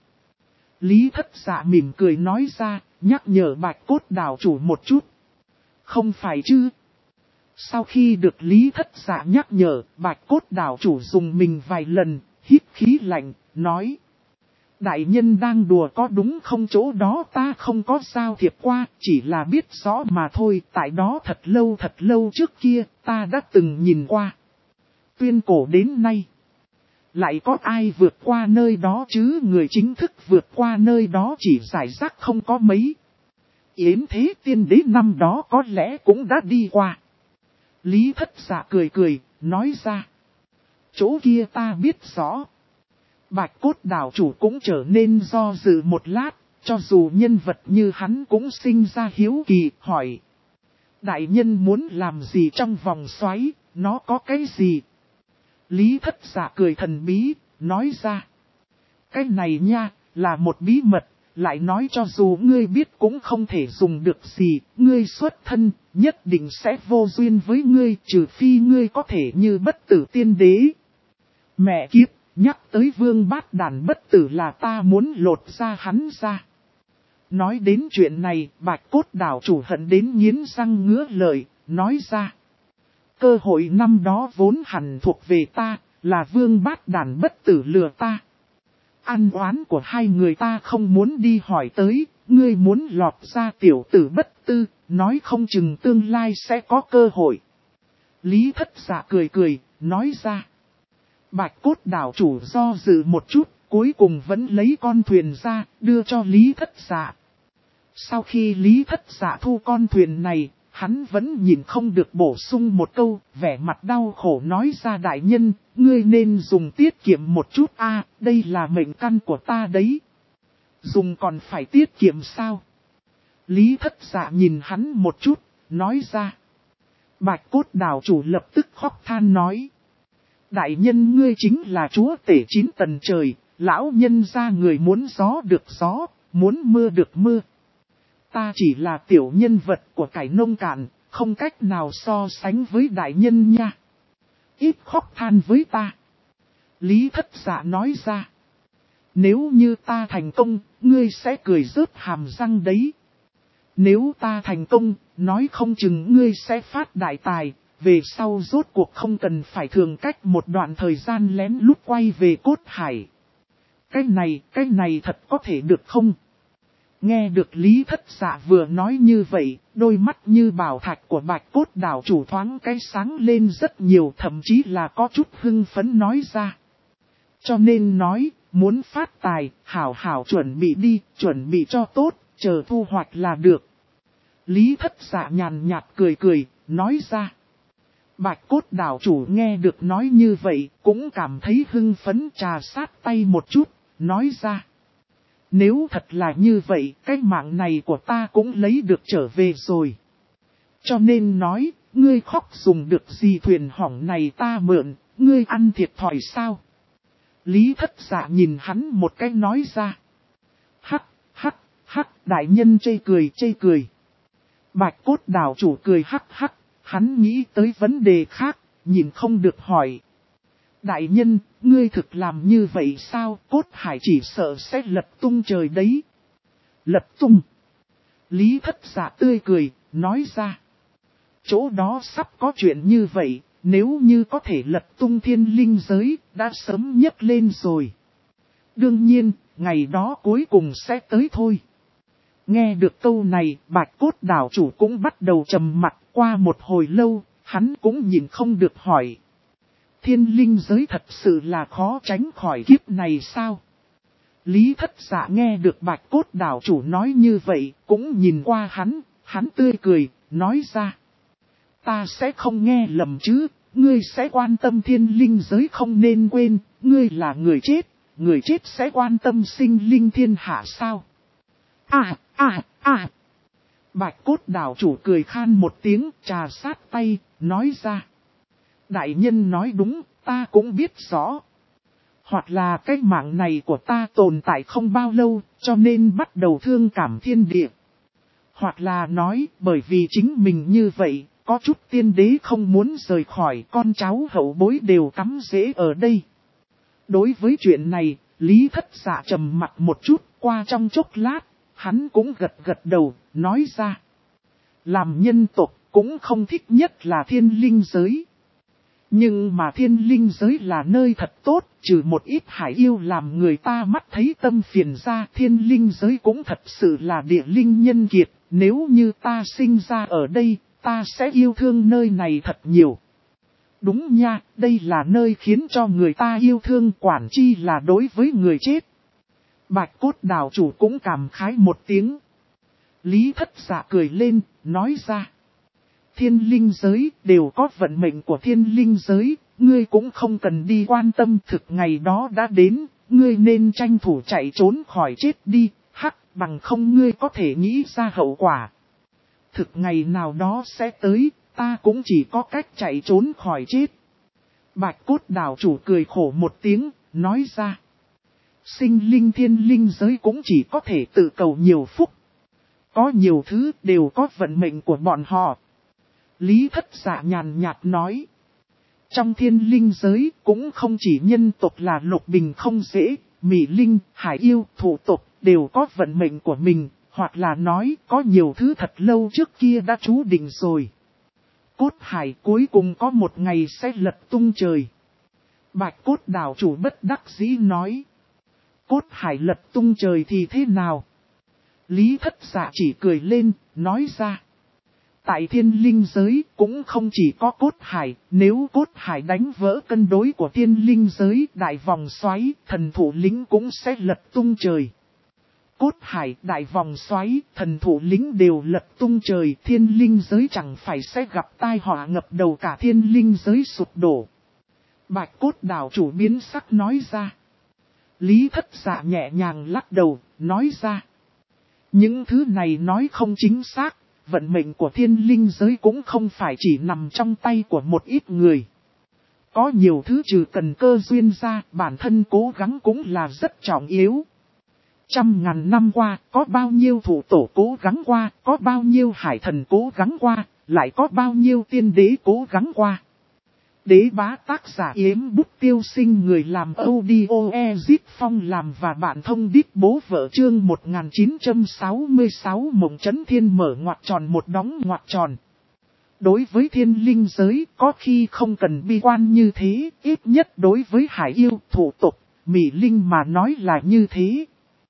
Lý Thất Dạ mỉm cười nói ra, nhắc nhở Bạch Cốt đảo chủ một chút. Không phải chứ? Sau khi được Lý Thất Dạ nhắc nhở, Bạch Cốt đảo chủ dùng mình vài lần, hít khí lạnh, nói. Đại nhân đang đùa có đúng không, chỗ đó ta không có giao thiệp qua, chỉ là biết rõ mà thôi, tại đó thật lâu trước kia, ta đã từng nhìn qua. Tuyên cổ đến nay, lại có ai vượt qua nơi đó chứ, người chính thức vượt qua nơi đó chỉ rải rác không có mấy. Yến Thế Tiên Đế năm đó có lẽ cũng đã đi qua. Lý Thất Dạ cười, nói ra. Chỗ kia ta biết rõ. Bạch Cốt đảo chủ cũng trở nên do dự một lát, cho dù nhân vật như hắn cũng sinh ra hiếu kỳ, hỏi. Đại nhân muốn làm gì trong vòng xoáy, nó có cái gì? Lý Thất Dạ cười thần bí, nói ra. Cái này nha, là một bí mật, lại nói cho dù ngươi biết cũng không thể dùng được gì, ngươi xuất thân, nhất định sẽ vô duyên với ngươi, trừ phi ngươi có thể như Bất Tử Tiên Đế. Mẹ kiếp, nhắc tới Vương Bát Đàn bất tử là ta muốn lột ra hắn ra. Nói đến chuyện này, Bạch Cốt đảo chủ hận đến nghiến răng ngứa lợi, nói ra. Cơ hội năm đó vốn hẳn thuộc về ta, là Vương Bát Đàn bất tử lừa ta. Ăn oán của hai người ta không muốn đi hỏi tới, ngươi muốn lọt ra tiểu tử bất tư, nói không chừng tương lai sẽ có cơ hội. Lý Thất Dạ cười, nói ra. Bạch Cốt đảo chủ do dự một chút, cuối cùng vẫn lấy con thuyền ra, đưa cho Lý Thất Dạ. Sau khi Lý Thất Dạ thu con thuyền này, hắn vẫn nhìn không được bổ sung một câu, vẻ mặt đau khổ nói ra, đại nhân, ngươi nên dùng tiết kiệm một chút a, đây là mệnh căn của ta đấy. Dùng còn phải tiết kiệm sao? Lý Thất Dạ nhìn hắn một chút, nói ra. Bạch Cốt đảo chủ lập tức khóc than nói. Đại nhân ngươi chính là chúa tể 9 tầng trời, lão nhân ra người muốn gió được gió, muốn mưa được mưa. Ta chỉ là tiểu nhân vật của cải nông cạn, không cách nào so sánh với đại nhân nha. Ít khóc than với ta. Lý Thất Dạ nói ra. Nếu như ta thành công, ngươi sẽ cười rớt hàm răng đấy. Nếu ta thành công, nói không chừng ngươi sẽ phát đại tài, về sau rốt cuộc không cần phải thường cách một đoạn thời gian lén lút quay về Cốt Hải. Cái này thật có thể được không? Nghe được Lý Thất Dạ vừa nói như vậy, đôi mắt như bảo thạch của Bạch Cốt đảo chủ thoáng cái sáng lên rất nhiều, thậm chí là có chút hưng phấn nói ra. Cho nên nói, muốn phát tài, hảo chuẩn bị đi, chuẩn bị cho tốt, chờ thu hoạch là được. Lý Thất Dạ nhàn nhạt cười, nói ra. Bạch Cốt đảo chủ nghe được nói như vậy, cũng cảm thấy hưng phấn, trà sát tay một chút, nói ra. Nếu thật là như vậy, cái mạng này của ta cũng lấy được trở về rồi. Cho nên nói, ngươi khóc dùng được gì, thuyền hỏng này ta mượn, ngươi ăn thiệt thòi sao? Lý Thất Dạ nhìn hắn một cái nói ra. Hắc, đại nhân chê cười. Bạch Cốt đảo chủ cười hắc, hắn nghĩ tới vấn đề khác, nhìn không được hỏi. Đại nhân, ngươi thực làm như vậy sao? Cốt Hải chỉ sợ sẽ lật tung trời đấy. Lật tung. Lý Thất Dạ tươi cười, nói ra. Chỗ đó sắp có chuyện như vậy, nếu như có thể lật tung thiên linh giới, đã sớm nhấc lên rồi. Đương nhiên, ngày đó cuối cùng sẽ tới thôi. Nghe được câu này, Bạch Cốt đảo chủ cũng bắt đầu trầm mặt, qua một hồi lâu, hắn cũng nhìn không được hỏi. Thiên linh giới thật sự là khó tránh khỏi kiếp này sao? Lý Thất Dạ nghe được Bạch Cốt đảo chủ nói như vậy, cũng nhìn qua hắn tươi cười, nói ra. Ta sẽ không nghe lầm chứ, ngươi sẽ quan tâm thiên linh giới, không nên quên, ngươi là người chết sẽ quan tâm sinh linh thiên hạ sao? Bạch Cốt đảo chủ cười khan một tiếng, trà sát tay, nói ra. Đại nhân nói đúng, ta cũng biết rõ. Hoặc là cái mạng này của ta tồn tại không bao lâu, cho nên bắt đầu thương cảm thiên địa. Hoặc là nói, bởi vì chính mình như vậy, có chút tiên đế không muốn rời khỏi, con cháu hậu bối đều cắm rễ ở đây. Đối với chuyện này, Lý Thất Dạ trầm mặt một chút, qua trong chốc lát, hắn cũng gật gật đầu, nói ra. Làm nhân tộc cũng không thích nhất là thiên linh giới. Nhưng mà thiên linh giới là nơi thật tốt, trừ một ít hải yêu làm người ta mắt thấy tâm phiền ra, thiên linh giới cũng thật sự là địa linh nhân kiệt, nếu như ta sinh ra ở đây, ta sẽ yêu thương nơi này thật nhiều. Đúng nha, đây là nơi khiến cho người ta yêu thương, quản chi là đối với người chết. Bạch Cốt Đảo chủ cũng cảm khái một tiếng. Lý Thất Dạ cười lên, nói ra. Thiên linh giới đều có vận mệnh của thiên linh giới, ngươi cũng không cần đi quan tâm, thực ngày đó đã đến, ngươi nên tranh thủ chạy trốn khỏi chết đi, bằng không ngươi có thể nghĩ ra hậu quả. Thực ngày nào đó sẽ tới, ta cũng chỉ có cách chạy trốn khỏi chết. Bạch Cốt Đảo chủ cười khổ một tiếng, nói ra. Sinh linh thiên linh giới cũng chỉ có thể tự cầu nhiều phúc. Có nhiều thứ đều có vận mệnh của bọn họ. Lý Thất Dạ nhàn nhạt nói. Trong thiên linh giới cũng không chỉ nhân tộc là Lục Bình không dễ, Mỹ Linh, Hải Yêu, Thủ tộc đều có vận mệnh của mình, hoặc là nói có nhiều thứ thật lâu trước kia đã chú định rồi. Cốt Hải cuối cùng có một ngày sẽ lật tung trời. Bạch Cốt Đảo chủ bất đắc dĩ nói. Cốt Hải lật tung trời thì thế nào? Lý Thất Dạ chỉ cười lên, nói ra. Tại thiên linh giới cũng không chỉ có Cốt Hải, nếu Cốt Hải đánh vỡ cân đối của thiên linh giới, đại vòng xoáy, thần thủ lĩnh cũng sẽ lật tung trời. Cốt Hải, đại vòng xoáy, thần thủ lĩnh đều lật tung trời, thiên linh giới chẳng phải sẽ gặp tai họa ngập đầu, cả thiên linh giới sụp đổ. Bạch Cốt Đảo chủ biến sắc nói ra. Lý Thất Dạ nhẹ nhàng lắc đầu, nói ra. Những thứ này nói không chính xác, vận mệnh của thiên linh giới cũng không phải chỉ nằm trong tay của một ít người. Có nhiều thứ trừ cần cơ duyên ra, bản thân cố gắng cũng là rất trọng yếu. Trăm ngàn năm qua, có bao nhiêu thủ tổ cố gắng qua, có bao nhiêu hải thần cố gắng qua, lại có bao nhiêu tiên đế cố gắng qua. Đế bá tác giả Yếm Bút Tiêu Sinh, người làm audio Ezip Phong làm và bạn thông đít bố vợ chương 1966 Mộng Chấn Thiên mở ngoặc tròn một đóng ngoặc tròn. Đối với thiên linh giới có khi không cần bi quan như thế, ít nhất đối với hải yêu, thủ tộc, Mỹ Linh mà nói là như thế.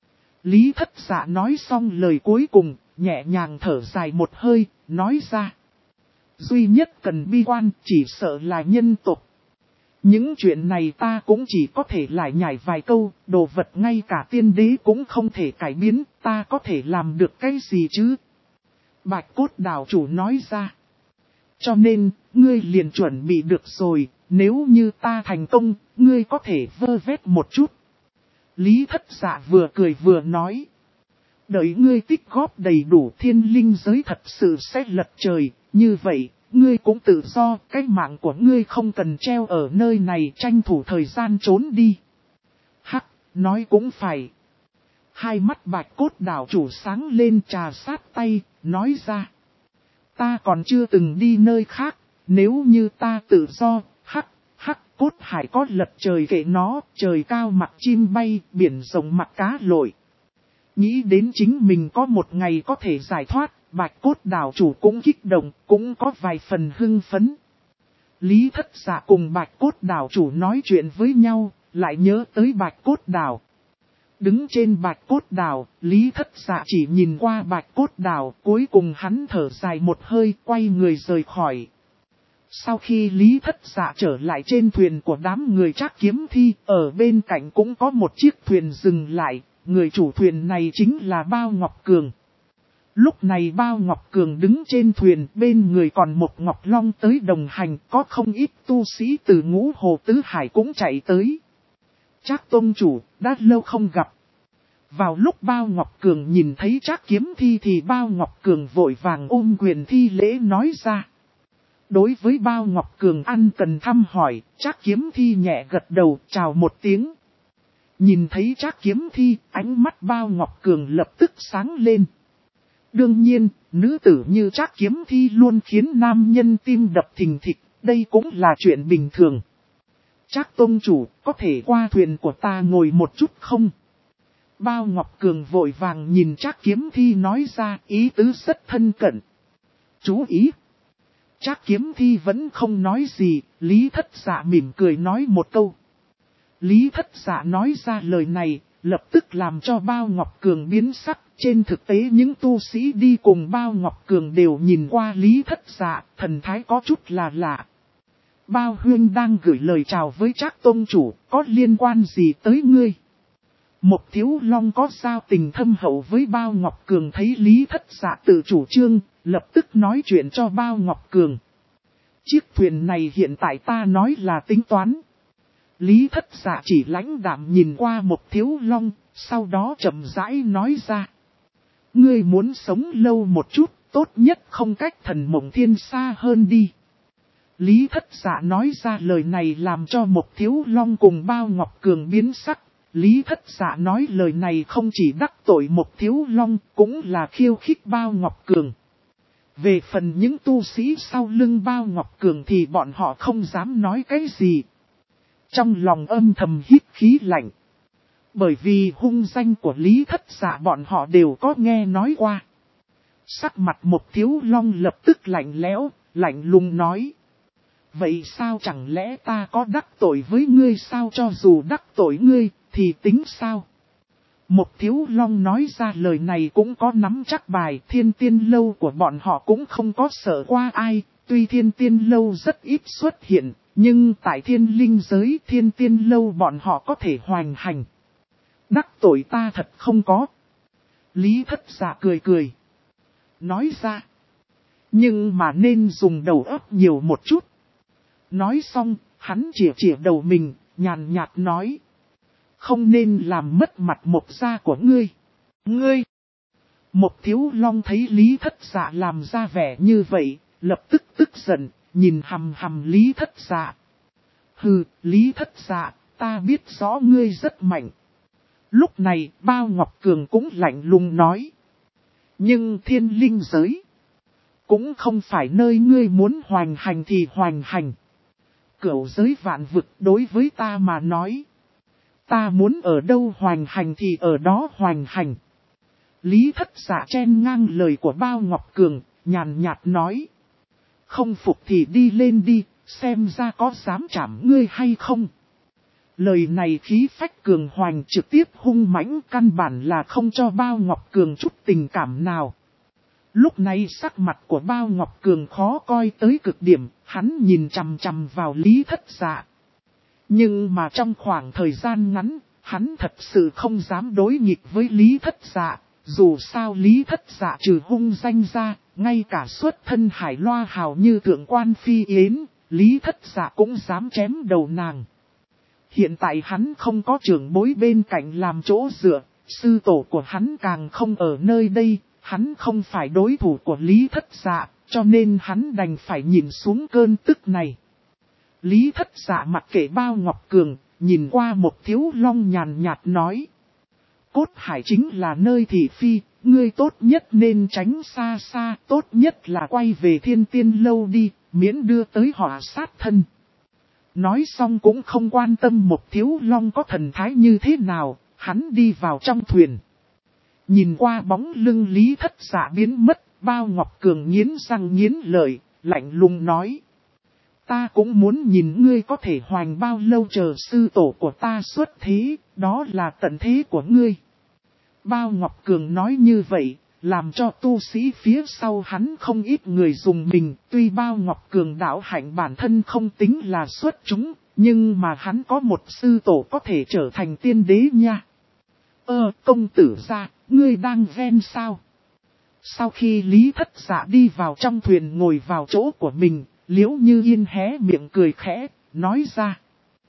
Lý Thất Dạ nói xong lời cuối cùng, nhẹ nhàng thở dài một hơi, nói ra. Duy nhất cần bi quan chỉ sợ là nhân tộc. Những chuyện này ta cũng chỉ có thể lại nhảy vài câu, đồ vật ngay cả tiên đế cũng không thể cải biến, ta có thể làm được cái gì chứ? Bạch Cốt Đảo chủ nói ra. Cho nên, ngươi liền chuẩn bị được rồi, nếu như ta thành công, ngươi có thể vơ vét một chút. Lý Thất Dạ vừa cười vừa nói. Đợi ngươi tích góp đầy đủ, thiên linh giới thật sự sẽ lật trời, như vậy, ngươi cũng tự do, cái mạng của ngươi không cần treo ở nơi này, tranh thủ thời gian trốn đi. Hắc, nói cũng phải. Hai mắt Bạch Cốt Đảo chủ sáng lên, trà sát tay, nói ra. Ta còn chưa từng đi nơi khác, nếu như ta tự do, Cốt Hải có lật trời kệ nó, trời cao mặt chim bay, biển rộng mặt cá lội. Nghĩ đến chính mình có một ngày có thể giải thoát, Bạch Cốt Đảo chủ cũng kích động, cũng có vài phần hưng phấn. Lý Thất Dạ cùng Bạch Cốt Đảo chủ nói chuyện với nhau, lại nhớ tới Bạch Cốt Đảo. Đứng trên Bạch Cốt Đảo, Lý Thất Dạ chỉ nhìn qua Bạch Cốt Đảo, cuối cùng hắn thở dài một hơi, quay người rời khỏi. Sau khi Lý Thất Dạ trở lại trên thuyền của đám người Trác Kiếm Thi, ở bên cạnh cũng có một chiếc thuyền dừng lại, người chủ thuyền này chính là Bao Ngọc Cường. Lúc này Bao Ngọc Cường đứng trên thuyền, bên người còn một Ngọc Long tới đồng hành, có không ít tu sĩ từ Ngũ Hồ Tứ Hải cũng chạy tới. Trác tông chủ, đã lâu không gặp. Vào lúc Bao Ngọc Cường nhìn thấy Trác Kiếm Thi thì Bao Ngọc Cường vội vàng ôm quyền thi lễ nói ra. Đối với Bao Ngọc Cường ăn cần thăm hỏi, Trác Kiếm Thi nhẹ gật đầu chào một tiếng. Nhìn thấy Trác Kiếm Thi, ánh mắt Bao Ngọc Cường lập tức sáng lên. Đương nhiên, nữ tử như Trác Kiếm Thi luôn khiến nam nhân tim đập thình thịch, đây cũng là chuyện bình thường. Trác tông chủ, có thể qua thuyền của ta ngồi một chút không? Bao Ngọc Cường vội vàng nhìn Trác Kiếm Thi nói ra, ý tứ rất thân cận. Chú ý! Trác Kiếm Thi vẫn không nói gì, Lý Thất Dạ mỉm cười nói một câu. Lý Thất Dạ nói ra lời này, lập tức làm cho Bao Ngọc Cường biến sắc. Trên thực tế những tu sĩ đi cùng Bao Ngọc Cường đều nhìn qua Lý Thất Dạ, thần thái có chút là lạ. Bao Huyên đang gửi lời chào với Trác tông chủ, có liên quan gì tới ngươi? Một Thiếu Long có giao tình thâm hậu với Bao Ngọc Cường thấy Lý Thất Dạ tự chủ trương, lập tức nói chuyện cho Bao Ngọc Cường. Chiếc thuyền này hiện tại ta nói là tính toán. Lý Thất Dạ chỉ lãnh đạm nhìn qua Một Thiếu Long, sau đó chậm rãi nói ra. Ngươi muốn sống lâu một chút, tốt nhất không cách Thần Mộng Thiên xa hơn đi. Lý Thất Dạ nói ra lời này làm cho Một Thiếu Long cùng Bao Ngọc Cường biến sắc. Lý Thất Dạ nói lời này không chỉ đắc tội Một Thiếu Long, cũng là khiêu khích Bao Ngọc Cường. Về phần những tu sĩ sau lưng Bao Ngọc Cường thì bọn họ không dám nói cái gì. Trong lòng âm thầm hít khí lạnh. Bởi vì hung danh của Lý Thất Dạ bọn họ đều có nghe nói qua. Sắc mặt Một Thiếu Long lập tức lạnh lẽo, lạnh lùng nói. Vậy sao chẳng lẽ ta có đắc tội với ngươi sao, cho dù đắc tội ngươi thì tính sao? Một Thiếu Long nói ra lời này cũng có nắm chắc bài. Thiên Tiên Lâu của bọn họ cũng không có sợ qua ai. Tuy Thiên Tiên Lâu rất ít xuất hiện, nhưng tại Thiên Linh giới Thiên Tiên Lâu bọn họ có thể hoành hành. Đắc tội ta thật không có. Lý Thất Dạ cười cười. Nói ra. Nhưng mà nên dùng đầu óc nhiều một chút. Nói xong, hắn chỉa đầu mình, nhàn nhạt nói. Không nên làm mất mặt Một gia của ngươi. Ngươi! Một Thiếu Long thấy Lý Thất Dạ làm ra vẻ như vậy, lập tức tức giận, nhìn hằm hằm Lý Thất Dạ. Hừ, Lý Thất Dạ, ta biết rõ ngươi rất mạnh. Lúc này, Bao Ngọc Cường cũng lạnh lùng nói. Nhưng Thiên Linh giới cũng không phải nơi ngươi muốn hoành hành thì hoành hành. Cửu giới vạn vực đối với ta mà nói. Ta muốn ở đâu hoành hành thì ở đó hoành hành. Lý Thất Dạ chen ngang lời của Bao Ngọc Cường, nhàn nhạt nói. Không phục thì đi lên đi, xem ra có dám chạm ngươi hay không. Lời này khí phách cường hoành trực tiếp hung mãnh, căn bản là không cho Bao Ngọc Cường chút tình cảm nào. Lúc này sắc mặt của Bao Ngọc Cường khó coi tới cực điểm, hắn nhìn chằm chằm vào Lý Thất Dạ. Nhưng mà trong khoảng thời gian ngắn, hắn thật sự không dám đối nghịch với Lý Thất Dạ. Dù sao Lý Thất Dạ trừ hung danh ra, ngay cả xuất thân hải loa hào như thượng quan phi yến, Lý Thất Dạ cũng dám chém đầu nàng. Hiện tại hắn không có trưởng bối bên cạnh làm chỗ dựa, sư tổ của hắn càng không ở nơi đây, hắn không phải đối thủ của Lý Thất Dạ, cho nên hắn đành phải nhìn xuống cơn tức này. Lý Thất Dạ mặc kệ Bao Ngọc Cường, nhìn qua Một Thiếu Long nhàn nhạt nói. Cốt hải chính là nơi thị phi, ngươi tốt nhất nên tránh xa xa, tốt nhất là quay về Thiên Tiên Lâu đi, miễn đưa tới họa sát thân. Nói xong cũng không quan tâm Một Thiếu Long có thần thái như thế nào, hắn đi vào trong thuyền. Nhìn qua bóng lưng Lý Thất Dạ biến mất, Bao Ngọc Cường nghiến răng nghiến lợi, lạnh lùng nói. Ta cũng muốn nhìn ngươi có thể hoành bao lâu chờ sư tổ của ta xuất thế, đó là tận thế của ngươi. Bao Ngọc Cường nói như vậy, làm cho tu sĩ phía sau hắn không ít người dùng mình. Tuy Bao Ngọc Cường đạo hạnh bản thân không tính là xuất chúng, nhưng mà hắn có một sư tổ có thể trở thành tiên đế nha. Công tử gia, ngươi đang ghen sao? Sau khi Lý Thất Dạ đi vào trong thuyền ngồi vào chỗ của mình, Liễu Như Yên hé miệng cười khẽ, nói ra.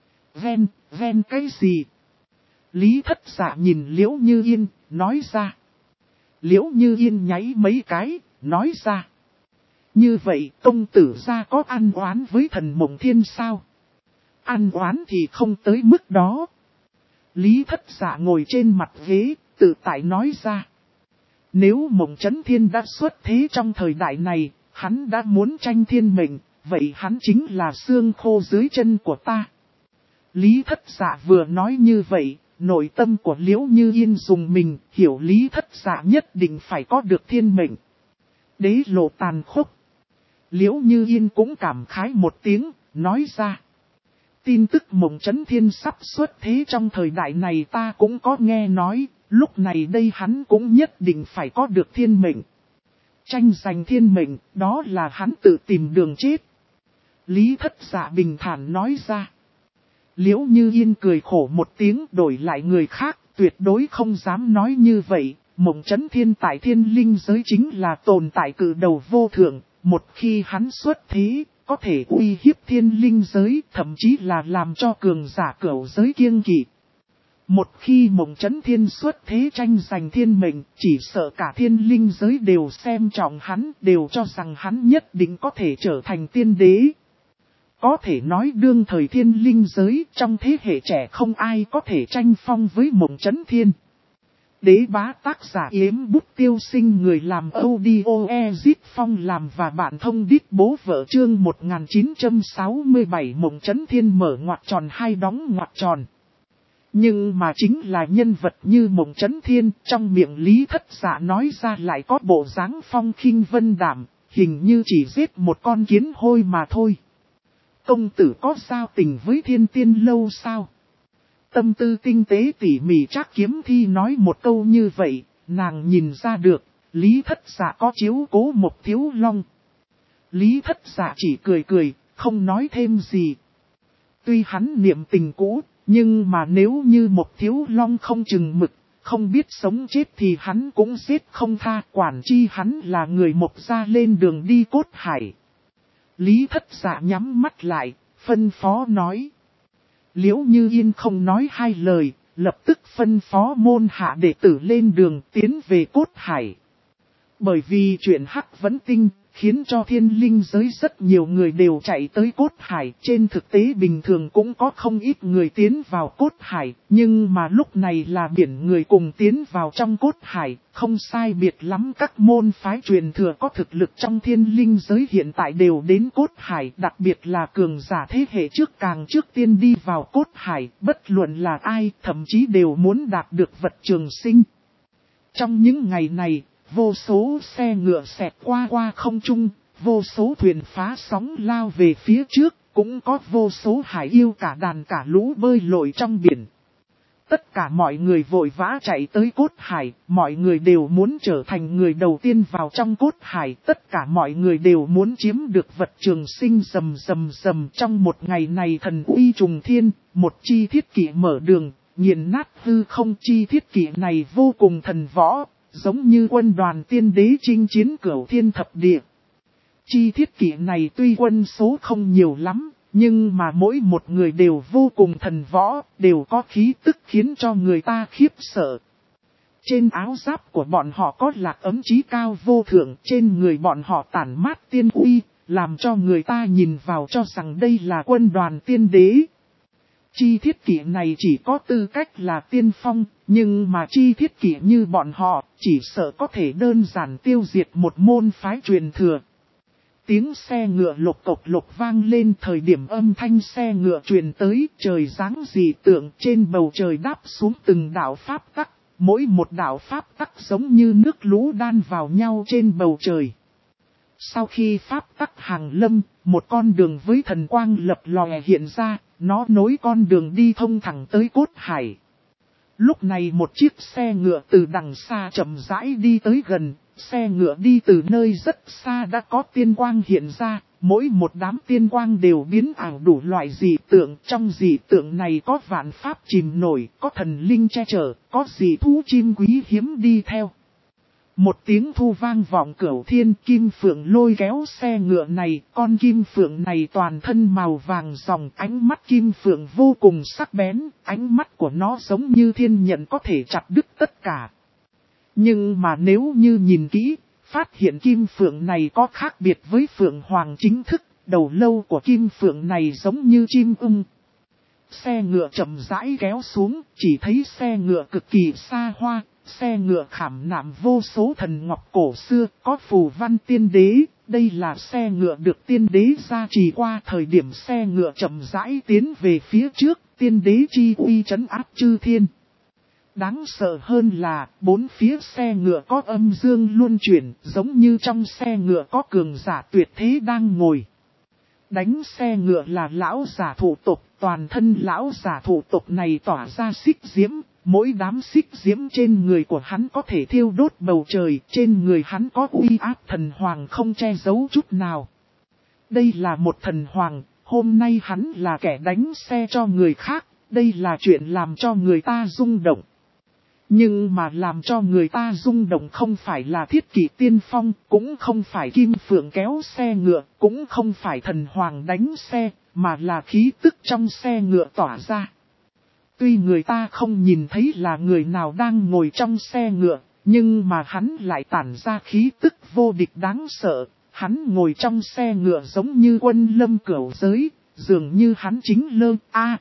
Ghen cái gì? Lý Thất Dạ nhìn Liễu Như Yên, nói ra. Liễu Như Yên nháy mấy cái, nói ra. Như vậy công tử gia có ăn oán với Thần Mộng Thiên sao? Ăn oán thì không tới mức đó. Lý Thất Dạ ngồi trên mặt ghế, tự tại nói ra. Nếu Mộng Chấn Thiên đã xuất thế trong thời đại này, hắn đã muốn tranh thiên mệnh, vậy hắn chính là xương khô dưới chân của ta. Lý Thất Dạ vừa nói như vậy, nội tâm của Liễu Như Yên dùng mình, hiểu Lý Thất Dạ nhất định phải có được thiên mệnh. Đế lộ tàn khốc. Liễu Như Yên cũng cảm khái một tiếng, nói ra. Tin tức Mộng Chấn Thiên sắp xuất thế trong thời đại này ta cũng có nghe nói, lúc này đây hắn cũng nhất định phải có được thiên mệnh. Tranh giành thiên mệnh, đó là hắn tự tìm đường chết. Lý Thất Dạ bình thản nói ra. Liễu Như Yên cười khổ một tiếng, đổi lại người khác, tuyệt đối không dám nói như vậy. Mộng Chấn Thiên tại thiên linh giới chính là tồn tại cự đầu vô thượng, một khi hắn xuất thế, có thể uy hiếp thiên linh giới, thậm chí là làm cho cường giả cửu giới kiêng kỵ. Một khi Mộng Chấn Thiên xuất thế tranh giành thiên mệnh, chỉ sợ cả thiên linh giới đều xem trọng hắn, đều cho rằng hắn nhất định có thể trở thành tiên đế. Có thể nói đương thời thiên linh giới trong thế hệ trẻ không ai có thể tranh phong với Mộng Chấn Thiên. Đế bá tác giả Yếm Bút Tiêu Sinh, người làm audio Ezit Phong làm và bạn thông đít bố vợ, chương 1967 Mộng Chấn Thiên mở ngoặc tròn hai đóng ngoặc tròn. Nhưng mà chính là nhân vật như Mộng Chấn Thiên, trong miệng Lý Thất Dạ nói ra lại có bộ dáng phong khinh vân đảm, hình như chỉ giết một con kiến hôi mà thôi. Công tử có giao tình với Thiên Tiên Lâu sao? Tâm tư tinh tế tỉ mỉ Trác Kiếm Thi nói một câu như vậy, nàng nhìn ra được, Lý Thất Dạ có chiếu cố Mộc Thiếu Long. Lý Thất Dạ chỉ cười cười, không nói thêm gì. Tuy hắn niệm tình cũ, nhưng mà nếu như Mộc Thiếu Long không chừng mực, không biết sống chết thì hắn cũng giết không tha, quản chi hắn là người Mộc gia lên đường đi cốt hải. Lý Thất Dạ nhắm mắt lại, phân phó nói. Liễu Như Yên không nói hai lời, lập tức phân phó môn hạ đệ tử lên đường tiến về cốt hải. Bởi vì chuyện Hắc Vấn Tinh, khiến cho thiên linh giới rất nhiều người đều chạy tới cốt hải. Trên thực tế bình thường cũng có không ít người tiến vào cốt hải, nhưng mà lúc này là biển người cùng tiến vào trong cốt hải. Không sai biệt lắm các môn phái truyền thừa có thực lực trong thiên linh giới hiện tại đều đến cốt hải. Đặc biệt là cường giả thế hệ trước càng trước tiên đi vào cốt hải, bất luận là ai, thậm chí đều muốn đạt được vật trường sinh. Trong những ngày này, vô số xe ngựa xẹt qua không trung, vô số thuyền phá sóng lao về phía trước, cũng có vô số hải yêu cả đàn cả lũ bơi lội trong biển. Tất cả mọi người vội vã chạy tới cốt hải, mọi người đều muốn trở thành người đầu tiên vào trong cốt hải, tất cả mọi người đều muốn chiếm được vật trường sinh rầm rầm trong một ngày này thần uy trùng thiên, một chi thiết kỷ mở đường, nghiền nát hư không. Chi thiết kỷ này vô cùng thần võ, giống như quân đoàn tiên đế chinh chiến cửu thiên thập địa. Chi thiết kỷ này tuy quân số không nhiều lắm, nhưng mà mỗi một người đều vô cùng thần võ, đều có khí tức khiến cho người ta khiếp sợ. Trên áo giáp của bọn họ có lạc ấm chí cao vô thượng, trên người bọn họ tản mát tiên uy, làm cho người ta nhìn vào cho rằng đây là quân đoàn tiên đế. Chi thiết kỷ này chỉ có tư cách là tiên phong, nhưng mà chi thiết kỷ như bọn họ, chỉ sợ có thể đơn giản tiêu diệt một môn phái truyền thừa. Tiếng xe ngựa lộc cộc lộc vang lên, thời điểm âm thanh xe ngựa truyền tới, trời giáng dị tượng, trên bầu trời đáp xuống từng đạo pháp tắc, mỗi một đạo pháp tắc giống như nước lũ đan vào nhau trên bầu trời. Sau khi pháp tắc hàng lâm, một con đường với thần quang lập lòe hiện ra, nó nối con đường đi thông thẳng tới cốt hải. Lúc này một chiếc xe ngựa từ đằng xa chậm rãi đi tới gần, xe ngựa đi từ nơi rất xa đã có tiên quang hiện ra, mỗi một đám tiên quang đều biến ảo đủ loại dị tượng, trong dị tượng này có vạn pháp chìm nổi, có thần linh che chở, có dị thú chim quý hiếm đi theo. Một tiếng thu vang vọng cửu thiên, kim phượng lôi kéo xe ngựa này, con kim phượng này toàn thân màu vàng ròng, ánh mắt kim phượng vô cùng sắc bén, ánh mắt của nó giống như thiên nhận có thể chặt đứt tất cả. Nhưng mà nếu như nhìn kỹ, phát hiện kim phượng này có khác biệt với phượng hoàng chính thức, đầu lâu của kim phượng này giống như chim ưng. Xe ngựa chậm rãi kéo xuống, chỉ thấy xe ngựa cực kỳ xa hoa. Xe ngựa khảm nạm vô số thần ngọc cổ xưa, có phù văn tiên đế, đây là xe ngựa được tiên đế gia trì qua. Thời điểm xe ngựa chậm rãi tiến về phía trước, tiên đế chi uy trấn áp chư thiên. Đáng sợ hơn là, bốn phía xe ngựa có âm dương luân chuyển, giống như trong xe ngựa có cường giả tuyệt thế đang ngồi. Đánh xe ngựa là lão giả thủ tộc, toàn thân lão giả thủ tộc này tỏa ra xích diễm, mỗi đám xích diễm trên người của hắn có thể thiêu đốt bầu trời, trên người hắn có uy áp thần hoàng không che giấu chút nào. Đây là một thần hoàng, hôm nay hắn là kẻ đánh xe cho người khác, đây là chuyện làm cho người ta rung động. Nhưng mà làm cho người ta rung động không phải là thiết kỷ tiên phong, cũng không phải kim phượng kéo xe ngựa, cũng không phải thần hoàng đánh xe, mà là khí tức trong xe ngựa tỏa ra. Tuy người ta không nhìn thấy là người nào đang ngồi trong xe ngựa, nhưng mà hắn lại tản ra khí tức vô địch đáng sợ. Hắn ngồi trong xe ngựa giống như quân lâm cửu giới, dường như hắn chính lơ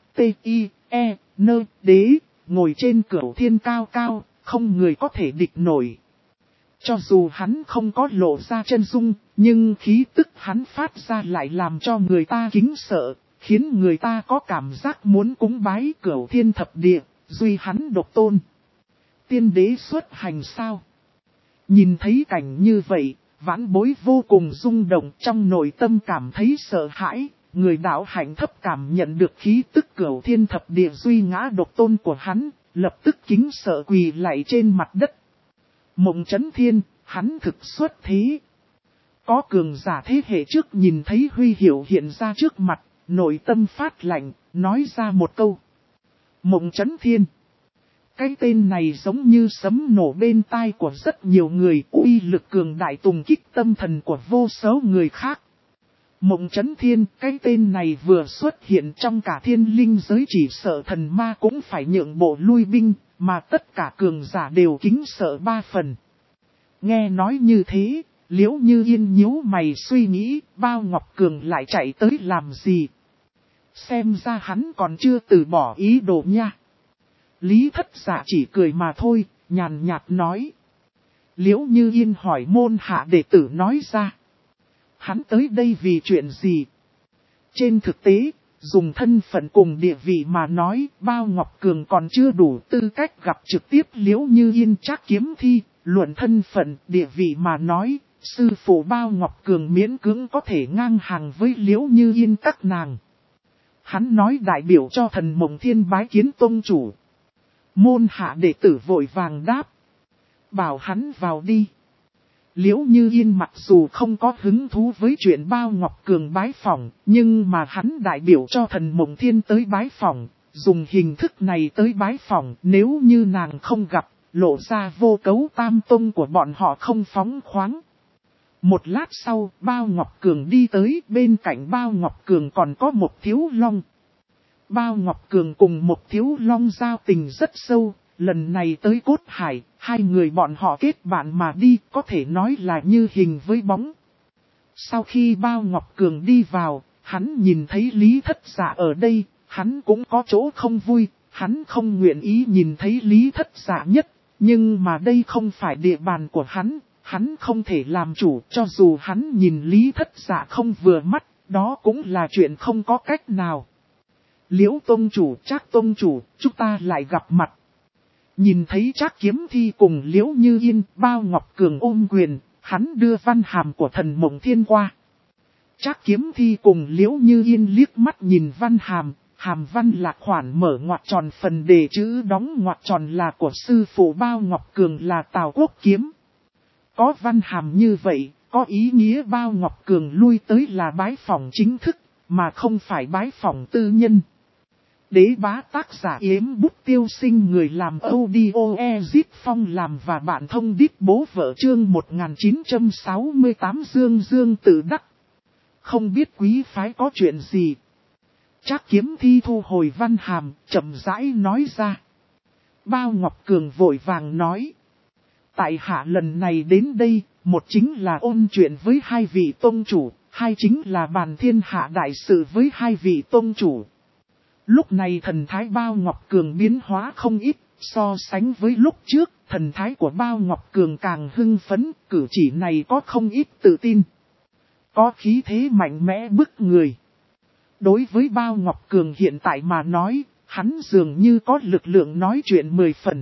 A-T-I-E-N đế, ngồi trên cửu thiên cao cao, không người có thể địch nổi. Cho dù hắn không có lộ ra chân dung, nhưng khí tức hắn phát ra lại làm cho người ta kính sợ, khiến người ta có cảm giác muốn cúng bái cửu thiên thập địa, duy hắn độc tôn. Tiên đế xuất hành sao? Nhìn thấy cảnh như vậy, Vãn Bối vô cùng rung động, trong nội tâm cảm thấy sợ hãi, người đạo hạnh thấp cảm nhận được khí tức cửu thiên thập địa duy ngã độc tôn của hắn, lập tức kính sợ quỳ lạy trên mặt đất. Mộng Chấn Thiên, hắn thực xuất thế. Có cường giả thế hệ trước nhìn thấy huy hiệu hiện ra trước mặt, nội tâm phát lạnh, nói ra một câu. Mộng Chấn Thiên. Cái tên này giống như sấm nổ bên tai của rất nhiều người, uy lực cường đại tùng kích tâm thần của vô số người khác. Mộng Chấn Thiên, cái tên này vừa xuất hiện trong cả thiên linh giới, chỉ sợ thần ma cũng phải nhượng bộ lui binh, mà tất cả cường giả đều kính sợ ba phần. Nghe nói như thế, Liễu Như Yên nhíu mày suy nghĩ, Bao Ngọc Cường lại chạy tới làm gì? Xem ra hắn còn chưa từ bỏ ý đồ nha. Lý Thất Dạ chỉ cười mà thôi, nhàn nhạt nói. Liễu Như Yên hỏi môn hạ đệ tử nói ra. Hắn tới đây vì chuyện gì? Trên thực tế, dùng thân phận cùng địa vị mà nói, Bao Ngọc Cường còn chưa đủ tư cách gặp trực tiếp Liễu Như Yên Trác Kiếm Thi. Luận thân phận, địa vị mà nói, sư phụ Bao Ngọc Cường miễn cưỡng có thể ngang hàng với Liễu Như Yên các nàng. Hắn nói đại biểu cho Thần Mộng Thiên bái kiến tông chủ. Môn hạ đệ tử vội vàng đáp. Bảo hắn vào đi. Liễu Như Yên mặc dù không có hứng thú với chuyện Bao Ngọc Cường bái phỏng, nhưng mà hắn đại biểu cho Thần Mộng Thiên tới bái phỏng, dùng hình thức này tới bái phỏng, nếu như nàng không gặp, lộ ra vô cấu tam tông của bọn họ không phóng khoáng. Một lát sau, Bao Ngọc Cường đi tới, bên cạnh Bao Ngọc Cường còn có một Thiếu Long. Bao Ngọc Cường cùng một Thiếu Long giao tình rất sâu, lần này tới Cốt Hải, hai người bọn họ kết bạn mà đi, có thể nói là như hình với bóng. Sau khi Bao Ngọc Cường đi vào, hắn nhìn thấy Lý Thất Dạ ở đây, hắn cũng có chỗ không vui, hắn không nguyện ý nhìn thấy Lý Thất Dạ nhất, nhưng mà đây không phải địa bàn của hắn không thể làm chủ, cho dù hắn nhìn Lý Thất Dạ không vừa mắt, đó cũng là chuyện không có cách nào. Liễu tông chủ, Trác tông chủ, chúng ta lại gặp mặt. Nhìn thấy Trác Kiếm Thi cùng Liễu Như Yên, Bao Ngọc Cường ôm quyền, hắn đưa văn hàm của Thần Mộng Thiên qua. Trác Kiếm Thi cùng Liễu Như Yên liếc mắt nhìn văn hàm, hàm văn là khoản mở ngoặc tròn, phần đề chữ đóng ngoặc tròn là của sư phụ Bao Ngọc Cường là Tào Quốc Kiếm. Có văn hàm như vậy, có ý nghĩa Bao Ngọc Cường lui tới là bái phỏng chính thức, mà không phải bái phỏng tư nhân. Đế bá tác giả Yếm Bút Tiêu Sinh, người làm audio Ezip Phong làm và bạn thông đít bố vợ, chương 1968 Dương Dương tự đắc. Không biết quý phái có chuyện gì. Trác Kiếm Thi thu hồi văn hàm, chậm rãi nói ra. Bao Ngọc Cường vội vàng nói. Tại hạ lần này đến đây, một chính là ôn chuyện với hai vị tông chủ, hai chính là bàn thiên hạ đại sự với hai vị tông chủ. Lúc này thần thái Bao Ngọc Cường biến hóa không ít, so sánh với lúc trước, thần thái của Bao Ngọc Cường càng hưng phấn, cử chỉ này có không ít tự tin. Có khí thế mạnh mẽ bức người. Đối với Bao Ngọc Cường hiện tại mà nói, Hắn dường như có lực lượng nói chuyện 10 phần.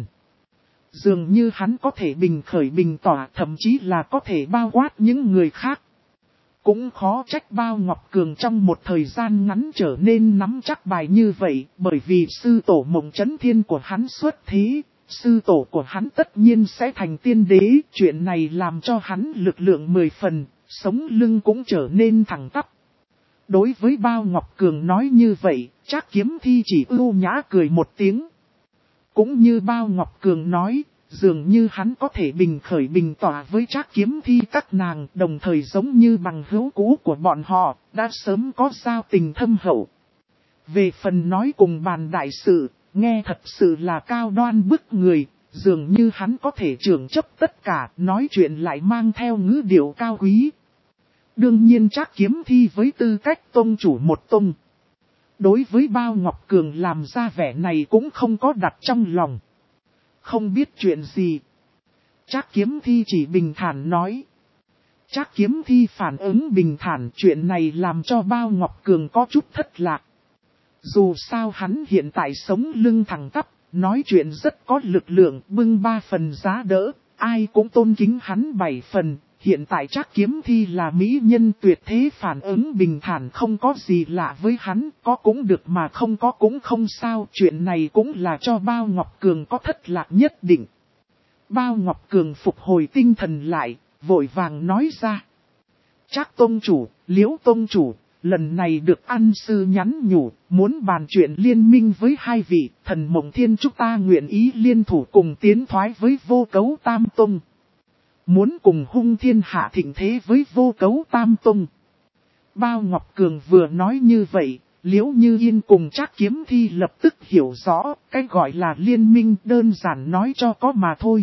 Dường như hắn có thể bình khởi bình tỏa, thậm chí là có thể bao quát những người khác. Cũng khó trách Bao Ngọc Cường trong một thời gian ngắn trở nên nắm chắc bài như vậy, bởi vì sư tổ Mộng Chấn Thiên của hắn xuất thế, sư tổ của hắn tất nhiên sẽ thành tiên đế, chuyện này làm cho hắn lực lượng 10 phần, sống lưng cũng trở nên thẳng tắp. Đối với Bao Ngọc Cường nói như vậy, Trác Kiếm Thi chỉ ưu nhã cười một tiếng. Cũng như Bao Ngọc Cường nói, dường như hắn có thể bình khởi bình tỏa với Trác Kiếm Thi các nàng, đồng thời giống như bằng hữu cũ của bọn họ, đã sớm có giao tình thâm hậu. Về phần nói cùng bàn đại sự, nghe thật sự là cao đoan bức người, dường như hắn có thể trưởng chấp tất cả, nói chuyện lại mang theo ngữ điệu cao quý. Đương nhiên Trác Kiếm Thi với tư cách tông chủ một tông. Đối với Bao Ngọc Cường làm ra vẻ này cũng không có đặt trong lòng. Không biết chuyện gì. Trác Kiếm Thi chỉ bình thản nói. Trác Kiếm Thi phản ứng bình thản, chuyện này làm cho Bao Ngọc Cường có chút thất lạc. Dù sao hắn hiện tại sống lưng thẳng tắp, nói chuyện rất có lực lượng, bưng 3 phần giá đỡ, ai cũng tôn kính hắn 7 phần. Hiện tại Trác Kiếm Thi là mỹ nhân tuyệt thế, phản ứng bình thản không có gì lạ với hắn, có cũng được mà không có cũng không sao. Chuyện này cũng là cho Bao Ngọc Cường có thất lạc nhất định. Bao Ngọc Cường phục hồi tinh thần lại, vội vàng nói ra. Trác tông chủ, Liễu tông chủ, lần này được ăn sư nhắn nhủ, muốn bàn chuyện liên minh với hai vị, Thần Mộng Thiên chúng ta nguyện ý liên thủ cùng tiến thoái với Vô Cấu Tam Tông. Muốn cùng hung thiên hạ thịnh thế với Vô Cấu Tam Tông. Bao Ngọc Cường vừa nói như vậy, Liễu Như Yên cùng Trác Kiếm Thi lập tức hiểu rõ, cái gọi là liên minh đơn giản nói cho có mà thôi.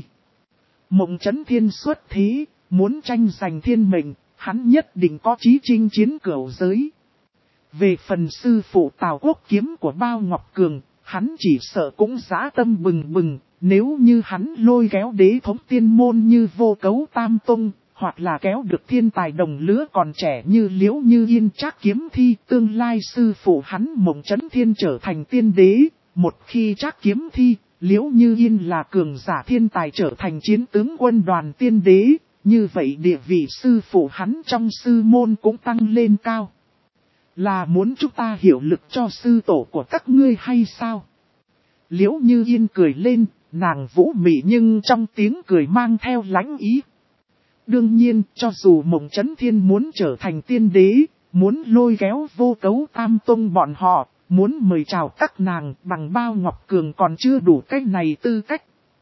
Mộng Chấn Thiên xuất thế, muốn tranh giành thiên mệnh, hắn nhất định có chí chinh chiến cửu giới. Về phần sư phụ Tào Quốc Kiếm của Bao Ngọc Cường, hắn chỉ sợ cũng dã tâm bừng bừng. Nếu như hắn lôi kéo đế thống tiên môn như Vô Cấu Tam Tông, hoặc là kéo được thiên tài đồng lứa còn trẻ như Liễu Như Yên Trác Kiếm Thi, tương lai sư phụ hắn Mộng Chấn Thiên trở thành tiên đế. Một khi Trác Kiếm Thi, Liễu Như Yên là cường giả thiên tài trở thành chiến tướng quân đoàn tiên đế, như vậy địa vị sư phụ hắn trong sư môn cũng tăng lên cao. Là muốn chúng ta hiểu lực cho sư tổ của các ngươi hay sao? Liễu Như Yên cười lên. Nàng vũ mị nhưng trong tiếng cười mang theo lãnh ý. Đương nhiên, cho dù Mộng Chấn Thiên muốn trở thành tiên đế, muốn lôi kéo Vô Cấu Tam Tông bọn họ, muốn mời chào các nàng, bằng Bao Ngọc Cường còn chưa đủ cái này tư cách.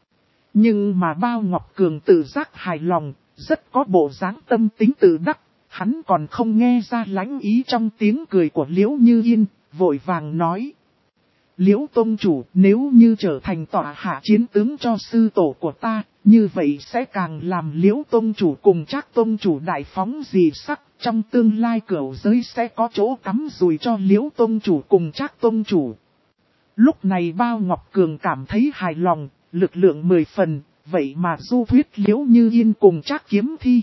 Nhưng mà Bao Ngọc Cường tự giác hài lòng, rất có bộ dáng tâm tính tự đắc, hắn còn không nghe ra lãnh ý trong tiếng cười của Liễu Như Yên, vội vàng nói. Liễu tông chủ, nếu như trở thành tọa hạ chiến tướng cho sư tổ của ta, như vậy sẽ càng làm Liễu tông chủ cùng Trác tông chủ đại phóng dị sắc, trong tương lai cửu giới sẽ có chỗ cắm rùi cho Liễu tông chủ cùng Trác tông chủ. Lúc này Bao Ngọc Cường cảm thấy hài lòng, lực lượng 10 phần, vậy mà du thuyết Liễu Như Yên cùng Trác Kiếm Thi.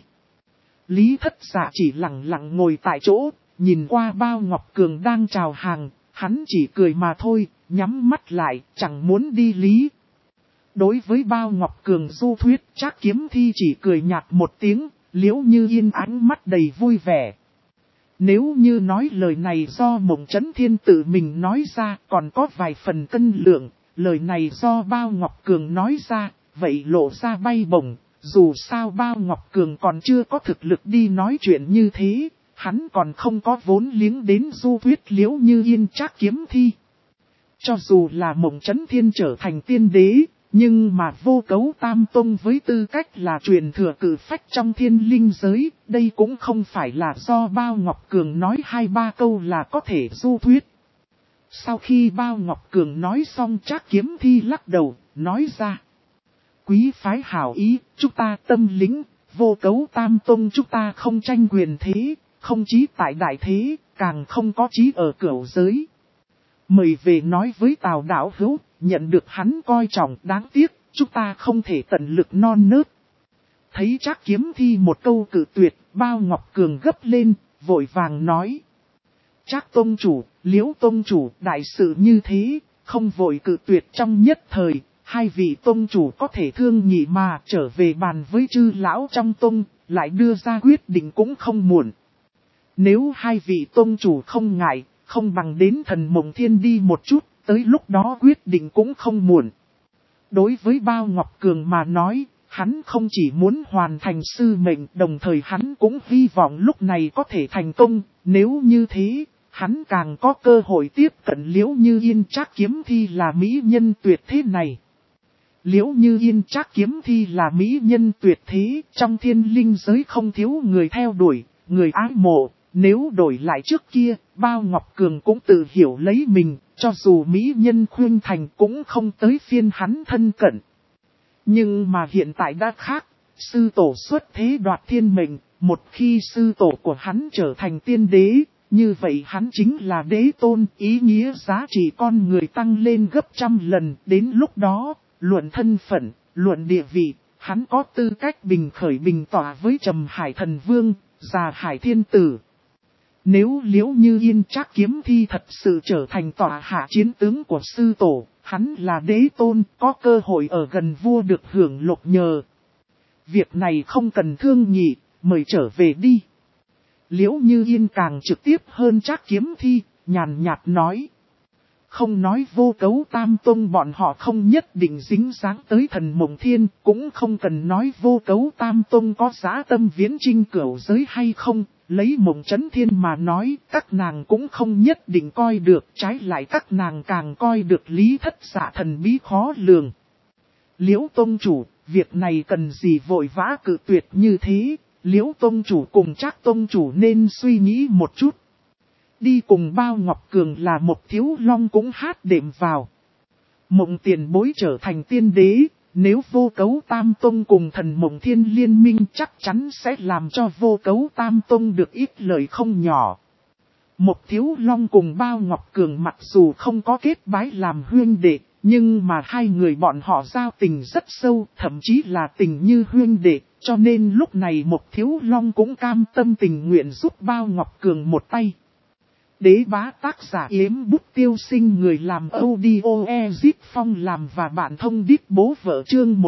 Lý Thất Dạ chỉ lặng lặng ngồi tại chỗ, nhìn qua Bao Ngọc Cường đang chào hàng, hắn chỉ cười mà thôi, nhắm mắt lại, chẳng muốn đi lý. Đối với Bao Ngọc Cường du thuyết, Trác Kiếm Thi chỉ cười nhạt một tiếng, Liễu Như Yên ánh mắt đầy vui vẻ. Nếu như nói lời này do Mộng Chấn Thiên tự mình nói ra, còn có vài phần cân lượng, lời này do Bao Ngọc Cường nói ra, vậy lộ ra bay bổng, dù sao Bao Ngọc Cường còn chưa có thực lực đi nói chuyện như thế, hắn còn không có vốn liếng đến du thuyết Liễu Như Yên Trác Kiếm Thi. Cho dù là Mộng Chấn Thiên trở thành tiên đế, nhưng mà Vô Cấu Tam Tông với tư cách là truyền thừa cử phách trong thiên linh giới, đây cũng không phải là do Bao Ngọc Cường nói 2-3 câu là có thể du thuyết. Sau khi Bao Ngọc Cường nói xong, Trác Kiếm Thi lắc đầu, nói ra. Quý phái hảo ý, chúng ta tâm lính, Vô Cấu Tam Tông chúng ta không tranh quyền thế, không chí tại đại thế, càng không có chí ở cửu giới. Mời về nói với Tào đạo hữu, nhận được hắn coi trọng, đáng tiếc, chúng ta không thể tận lực non nớt. Thấy Trác Kiếm Thi một câu cự tuyệt, Bao Ngọc Cường gấp lên, vội vàng nói. Trác tông chủ, Liễu tông chủ, đại sự như thế, không vội cự tuyệt trong nhất thời, hai vị tông chủ có thể thương nghị mà trở về bàn với chư lão trong tông, lại đưa ra quyết định cũng không muộn. Nếu hai vị tông chủ không ngại, không bằng đến Thần Mộng Thiên đi một chút, tới lúc đó quyết định cũng không muộn. Đối với Bao Ngọc Cường mà nói, hắn không chỉ muốn hoàn thành sư mệnh, đồng thời hắn cũng hy vọng lúc này có thể thành công, nếu như thế, hắn càng có cơ hội tiếp cận Liễu Như Yên Trác kiếm thi là mỹ nhân tuyệt thế này. Liễu Như Yên Trác kiếm thi là mỹ nhân tuyệt thế, trong thiên linh giới không thiếu người theo đuổi, người ái mộ, nếu đổi lại trước kia, Bao Ngọc Cường cũng tự hiểu lấy mình, cho dù mỹ nhân khuyên thành cũng không tới phiên hắn thân cận. Nhưng mà hiện tại đã khác, sư tổ xuất thế đoạt thiên mệnh, một khi sư tổ của hắn trở thành tiên đế, như vậy hắn chính là đế tôn, ý nghĩa giá trị con người tăng lên gấp trăm lần, đến lúc đó, luận thân phận, luận địa vị, hắn có tư cách bình khởi bình tỏa với Trầm Hải Thần Vương, Già Hải Thiên Tử. Nếu Liễu Như Yên Trác kiếm thi thật sự trở thành tọa hạ chiến tướng của sư tổ, hắn là đế tôn, có cơ hội ở gần vua được hưởng lộc nhờ. Việc này không cần thương nghị, mời trở về đi. Liễu Như Yên càng trực tiếp hơn Trác kiếm thi, nhàn nhạt nói. Không nói Vô Cấu Tam Tông bọn họ không nhất định dính dáng tới Thần Mộng Thiên, cũng không cần nói Vô Cấu Tam Tông có dã tâm viễn chinh cửu giới hay không, lấy Mộng Chấn Thiên mà nói, các nàng cũng không nhất định coi được, trái lại các nàng càng coi được Lý Thất Dạ thần bí khó lường. Liễu Tông Chủ, việc này cần gì vội vã cự tuyệt như thế, Liễu Tông Chủ cùng Trác Tông Chủ nên suy nghĩ một chút. Đi cùng Bao Ngọc Cường là một Thiếu Long cũng hát đệm vào. Mộng Tiền Bối trở thành tiên đế, nếu Vô Cấu Tam Tông cùng Thần Mộng Thiên liên minh chắc chắn sẽ làm cho Vô Cấu Tam Tông được ít lợi không nhỏ. Một Thiếu Long cùng Bao Ngọc Cường mặc dù không có kết bái làm huynh đệ, nhưng mà hai người bọn họ giao tình rất sâu, thậm chí là tình như huynh đệ, cho nên lúc này một Thiếu Long cũng cam tâm tình nguyện giúp Bao Ngọc Cường một tay. Đế bá tác giả Yếm Bút Tiêu Sinh, người làm audio Ezip Phong làm và bạn thông điệp bố vợ chương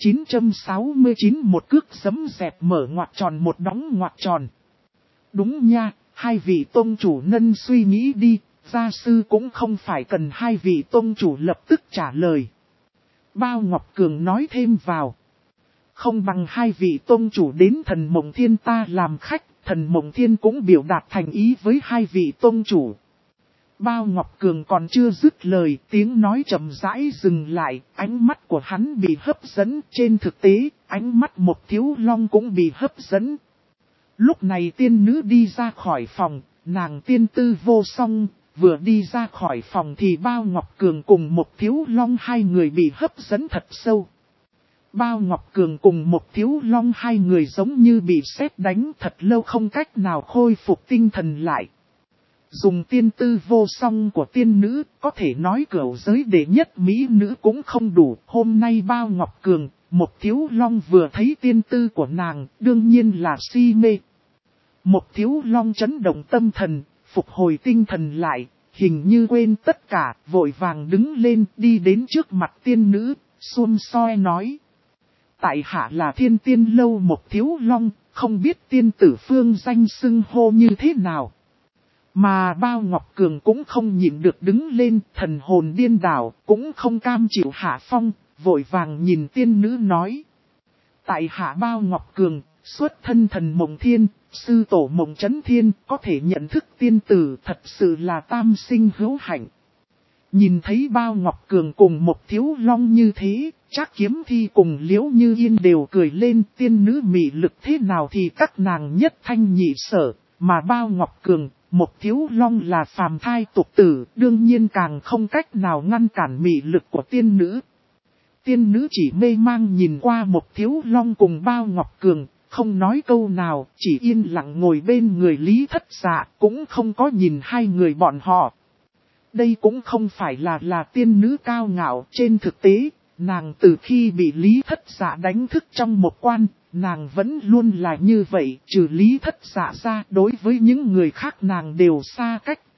1969 một cước giấm dẹp mở ngoặc tròn một đóng ngoặc tròn. Đúng nha, hai vị tông chủ nân suy nghĩ đi, gia sư cũng không phải cần hai vị tông chủ lập tức trả lời. Bao Ngọc Cường nói thêm vào. Không bằng hai vị tông chủ đến Thần Mộng Thiên ta làm khách. Thần Mộng Thiên cũng biểu đạt thành ý với hai vị tông chủ. Bao Ngọc Cường còn chưa dứt lời, tiếng nói chậm rãi dừng lại, ánh mắt của hắn bị hấp dẫn. Trên thực tế, ánh mắt một Thiếu Long cũng bị hấp dẫn. Lúc này tiên nữ đi ra khỏi phòng, nàng tiên tư vô song, vừa đi ra khỏi phòng thì Bao Ngọc Cường cùng một Thiếu Long hai người bị hấp dẫn thật sâu. Bao Ngọc Cường cùng một Thiếu Long hai người giống như bị sét đánh, thật lâu không cách nào khôi phục tinh thần lại. Dùng tiên tư vô song của tiên nữ, có thể nói cửu giới đệ nhất mỹ nữ cũng không đủ. Hôm nay Bao Ngọc Cường, một Thiếu Long vừa thấy tiên tư của nàng, đương nhiên là si mê. Một Thiếu Long chấn động tâm thần, phục hồi tinh thần lại, hình như quên tất cả, vội vàng đứng lên đi đến trước mặt tiên nữ, xuông soi nói. Tại hạ là Thiên Tiên Lâu một Thiếu Long, không biết tiên tử phương danh xưng hô như thế nào. Mà Bao Ngọc Cường cũng không nhịn được đứng lên, thần hồn điên đảo, cũng không cam chịu hạ phong, vội vàng nhìn tiên nữ nói. Tại hạ Bao Ngọc Cường, xuất thân Thần Mộng Thiên, sư tổ Mộng Chấn Thiên, có thể nhận thức tiên tử, thật sự là tam sinh hữu hạnh. Nhìn thấy Bao Ngọc Cường cùng một Thiếu Long như thế, Trác kiếm thi cùng Liễu Như Yên đều cười lên, tiên nữ mị lực thế nào thì các nàng nhất thanh nhị sở, mà Bao Ngọc Cường, một Thiếu Long là phàm thai tục tử, đương nhiên càng không cách nào ngăn cản mị lực của tiên nữ. Tiên nữ chỉ mê mang nhìn qua một Thiếu Long cùng Bao Ngọc Cường, không nói câu nào, chỉ yên lặng ngồi bên người Lý Thất Dạ, cũng không có nhìn hai người bọn họ. Đây cũng không phải là tiên nữ cao ngạo, trên thực tế, nàng từ khi bị Lý Thất Dạ đánh thức trong một quan, nàng vẫn luôn là như vậy, trừ Lý Thất Dạ ra, đối với những người khác nàng đều xa cách,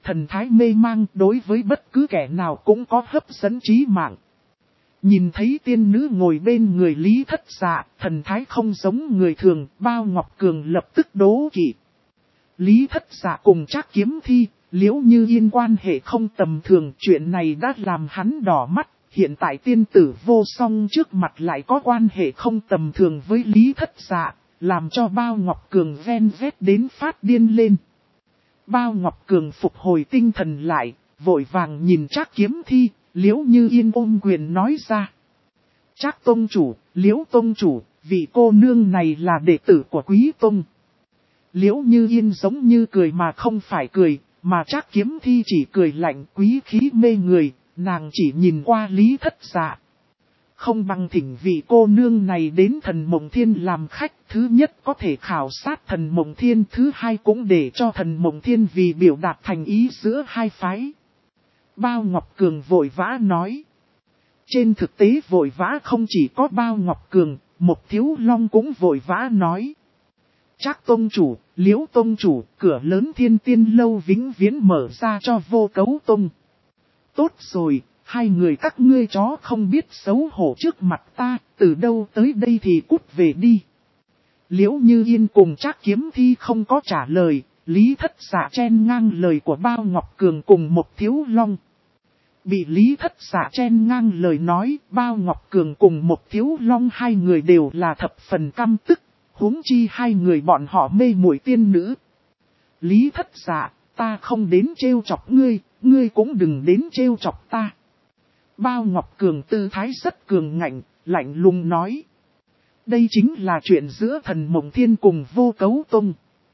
thần thái mê mang đối với bất cứ kẻ nào cũng có hấp dẫn trí mạng. Nhìn thấy tiên nữ ngồi bên người Lý Thất Dạ, thần thái không giống người thường, Bao Ngọc Cường lập tức đố kỵ. Lý Thất Dạ cùng Trác Kiếm Thi, Liễu Như Yên quan hệ không tầm thường, chuyện này đã làm hắn đỏ mắt. Hiện tại tiên tử vô song trước mặt lại có quan hệ không tầm thường với Lý Thất Dạ, làm cho Bao Ngọc Cường ven vét đến phát điên lên. Bao Ngọc Cường phục hồi tinh thần lại, vội vàng nhìn Trác Kiếm Thi, Liễu Như Yên ôm quyền nói ra. Trác tông chủ, Liễu tông chủ, vị cô nương này là đệ tử của Quý tông. Liễu Như Yên giống như cười mà không phải cười, mà Trác Kiếm Thi chỉ cười lạnh quý khí mê người, nàng chỉ nhìn qua Lý Thất Dạ. Không bằng thỉnh vị cô nương này đến Thần Mộng Thiên làm khách, thứ nhất có thể khảo sát Thần Mộng Thiên, thứ hai cũng để cho Thần Mộng Thiên vì biểu đạt thành ý giữa hai phái. Bao Ngọc Cường vội vã nói. Trên thực tế vội vã không chỉ có Bao Ngọc Cường, Mộc Thiếu Long cũng vội vã nói. Trác tông chủ, Liễu tông chủ, cửa lớn Thiên Tiên lâu vĩnh viễn mở ra cho Vô Cấu tông. Tốt rồi, hai người các ngươi chó không biết xấu hổ trước mặt ta, từ đâu tới đây thì cút về đi. Liễu Như Yên cùng Trác Kiếm Thi không có trả lời, Lý Thất Dạ chen ngang lời của Bao Ngọc Cường cùng Mộc Thiếu Long. Bị Lý Thất Dạ chen ngang lời nói, Bao Ngọc Cường cùng Mộc Thiếu Long hai người đều là thập phần căm tức, huống chi hai người bọn họ mê muội tiên nữ. Lý Thất Dạ, ta không đến trêu chọc ngươi, ngươi cũng đừng đến trêu chọc ta. Bao Ngọc Cường tư thái rất cường ngạnh, lạnh lùng nói. Đây chính là chuyện giữa Thần Mộng Thiên cùng Vô Cấu tông.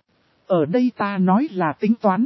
Ở đây ta nói là tính toán.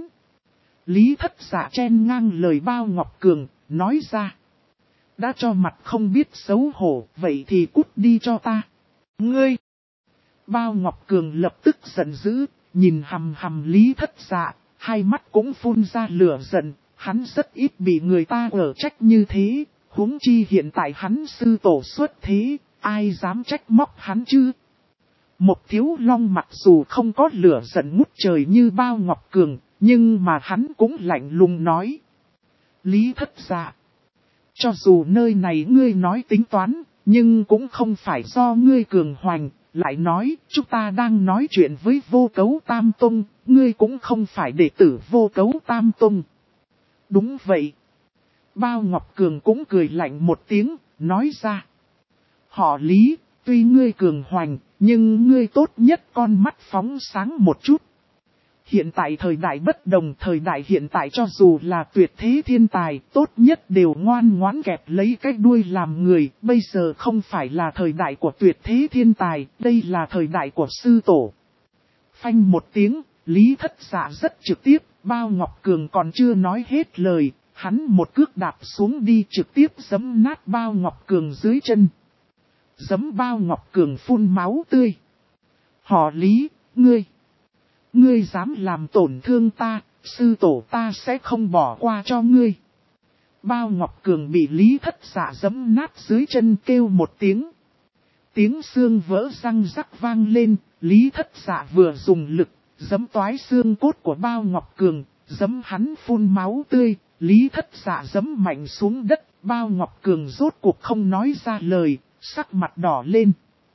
Lý Thất Dạ chen ngang lời Bao Ngọc Cường, nói ra. Đã cho mặt không biết xấu hổ, vậy thì cút đi cho ta. Ngươi! Bao Ngọc Cường lập tức giận dữ, nhìn hằm hằm Lý Thất Dạ, hai mắt cũng phun ra lửa giận. Hắn rất ít bị người ta ở trách như thế, huống chi hiện tại hắn sư tổ xuất thế, ai dám trách móc hắn chứ? Mộc Thiếu Long mặc dù không có lửa giận ngút trời như Bao Ngọc Cường, nhưng mà hắn cũng lạnh lùng nói. Lý Thất Dạ, cho dù nơi này ngươi nói tính toán, nhưng cũng không phải do ngươi cường hoành, lại nói, chúng ta đang nói chuyện với Vô Cấu Tam Tông, ngươi cũng không phải đệ tử Vô Cấu Tam Tông. Đúng vậy. Bao Ngọc Cường cũng cười lạnh một tiếng, nói ra. Họ Lý, tuy ngươi cường hoành, nhưng ngươi tốt nhất con mắt phóng sáng một chút. Hiện tại thời đại bất đồng, thời đại hiện tại cho dù là tuyệt thế thiên tài, tốt nhất đều ngoan ngoãn kẹp lấy cái đuôi làm người. Bây giờ không phải là thời đại của tuyệt thế thiên tài, đây là thời đại của sư tổ. Phanh một tiếng, Lý Thất Dạ rất trực tiếp, Bao Ngọc Cường còn chưa nói hết lời, hắn một cước đạp xuống đi trực tiếp giẫm nát Bao Ngọc Cường dưới chân. Giẫm Bao Ngọc Cường phun máu tươi. Họ Lý, ngươi dám làm tổn thương ta, sư tổ ta sẽ không bỏ qua cho ngươi. Bao Ngọc Cường bị Lý Thất Dạ giẫm nát dưới chân kêu một tiếng. Tiếng xương vỡ răng rắc vang lên, Lý Thất Dạ vừa dùng lực, giẫm toái xương cốt của Bao Ngọc Cường, giẫm hắn phun máu tươi, Lý Thất Dạ giẫm mạnh xuống đất, Bao Ngọc Cường rốt cuộc không nói ra lời, sắc mặt đỏ lên.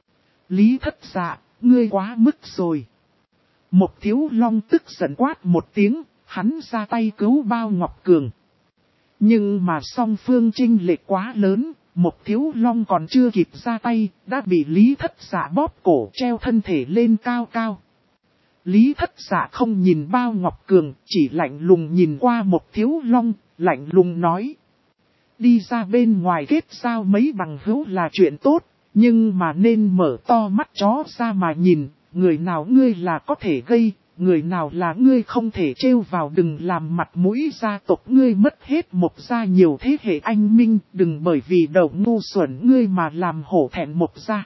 Lý Thất Dạ, ngươi quá mức rồi. Mộc Thiếu Long tức giận quát một tiếng, hắn ra tay cứu Bao Ngọc Cường. Nhưng mà song phương chênh lệch quá lớn, Mộc Thiếu Long còn chưa kịp ra tay, đã bị Lý Thất Dạ bóp cổ treo thân thể lên cao cao. Lý Thất Dạ không nhìn Bao Ngọc Cường, chỉ lạnh lùng nhìn qua Mộc Thiếu Long, lạnh lùng nói. Đi ra bên ngoài kết giao mấy bằng hữu là chuyện tốt, nhưng mà nên mở to mắt chó ra mà nhìn, người nào ngươi là có thể gây, người nào là ngươi không thể trêu vào, đừng làm mặt mũi gia tộc ngươi mất hết Mộc gia nhiều thế hệ anh minh, đừng bởi vì đầu ngu xuẩn ngươi mà làm hổ thẹn Mộc gia.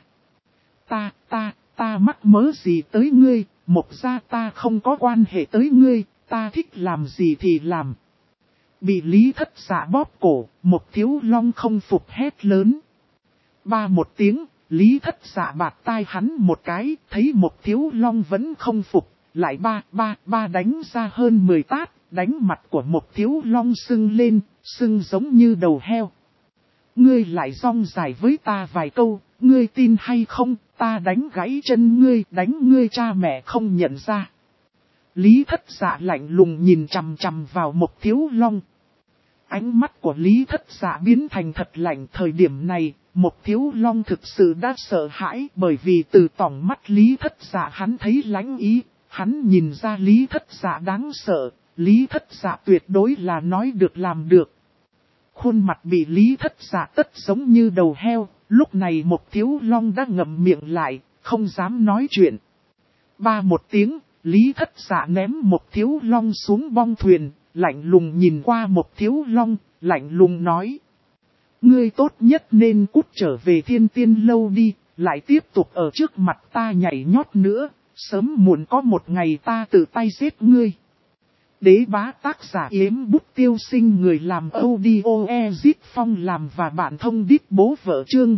Ta mắc mớ gì tới ngươi, Mộc gia ta không có quan hệ tới ngươi, ta thích làm gì thì làm. Bị Lý Thất Dạ bóp cổ, Mộc Thiếu Long không phục hét lớn. Ba một tiếng, Lý Thất Dạ bạt tai hắn một cái, thấy Mộc Thiếu Long vẫn không phục, lại ba đánh ra hơn 10 tát, đánh mặt của một thiếu long sưng lên, sưng giống như đầu heo. Ngươi lại rong dài với ta vài câu, ngươi tin hay không, ta đánh gãy chân ngươi, đánh ngươi cha mẹ không nhận ra. Lý Thất Dạ lạnh lùng nhìn chằm chằm vào một thiếu long. Ánh mắt của Lý Thất Dạ biến thành thật lạnh. Thời điểm này, một thiếu long thực sự đã sợ hãi, bởi vì từ tỏng mắt Lý Thất Dạ hắn thấy lãnh ý, hắn nhìn ra Lý Thất Dạ đáng sợ, Lý Thất Dạ tuyệt đối là nói được làm được. Khuôn mặt bị Lý Thất Dạ tất giống như đầu heo, lúc này một thiếu long đã ngậm miệng lại, không dám nói chuyện. Ba một tiếng, Lý Thất Dạ ném một thiếu long xuống bong thuyền, lạnh lùng nhìn qua một thiếu long, lạnh lùng nói. Ngươi tốt nhất nên cút trở về Thiên Tiên Lâu đi, lại tiếp tục ở trước mặt ta nhảy nhót nữa, sớm muộn có một ngày ta tự tay giết ngươi. Đế bá tác giả Yếm Bút Tiêu Sinh, người làm audio Ezit Phong làm và bạn thông đít bố vợ chương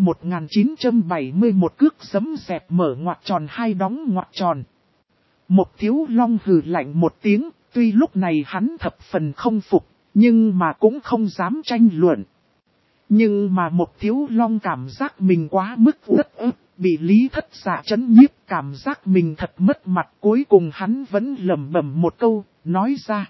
1971 cước giấm dẹp mở ngoặc tròn hai đóng ngoặc tròn. Một thiếu long hừ lạnh một tiếng, tuy lúc này hắn thập phần không phục, nhưng mà cũng không dám tranh luận. Nhưng mà một thiếu long cảm giác mình quá mức uất ức, bị Lý Thất Dạ chấn nhiếp, cảm giác mình thật mất mặt. Cuối cùng hắn vẫn lẩm bẩm một câu, nói ra.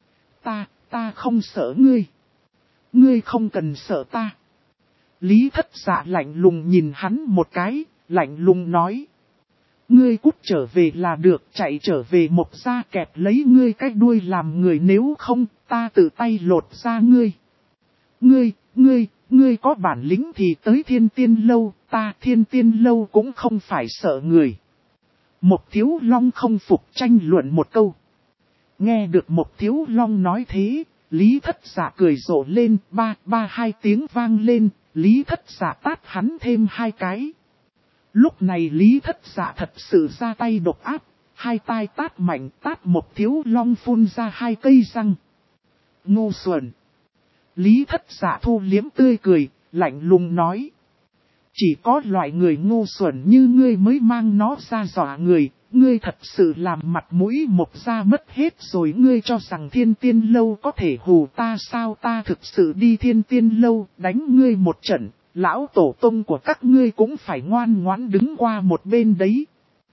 Ta không sợ ngươi. Ngươi không cần sợ ta. Lý Thất Dạ lạnh lùng nhìn hắn một cái, lạnh lùng nói. Ngươi cút trở về là được, chạy trở về một gia kẹp lấy ngươi cái đuôi làm người, nếu không, ta tự tay lột ra ngươi. Ngươi có bản lĩnh thì tới Thiên Tiên Lâu, ta Thiên Tiên Lâu cũng không phải sợ người. Một thiếu long không phục tranh luận một câu. Nghe được một thiếu long nói thế, Lý Thất Dạ cười rộ lên, hai tiếng vang lên, Lý Thất Dạ tát hắn thêm hai cái. Lúc này Lý Thất Dạ thật sự ra tay độc ác, hai tay tát mạnh, tát một thiếu long phun ra hai cây răng. Ngu xuẩn. Lý Thất Dạ thu liếm tươi cười, lạnh lùng nói. Chỉ có loại người ngu xuẩn như ngươi mới mang nó ra dọa người, ngươi thật sự làm mặt mũi một gia mất hết rồi. Ngươi cho rằng Thiên Tiên Lâu có thể hù ta sao? Ta thực sự đi Thiên Tiên Lâu đánh ngươi một trận, lão tổ tông của các ngươi cũng phải ngoan ngoãn đứng qua một bên đấy.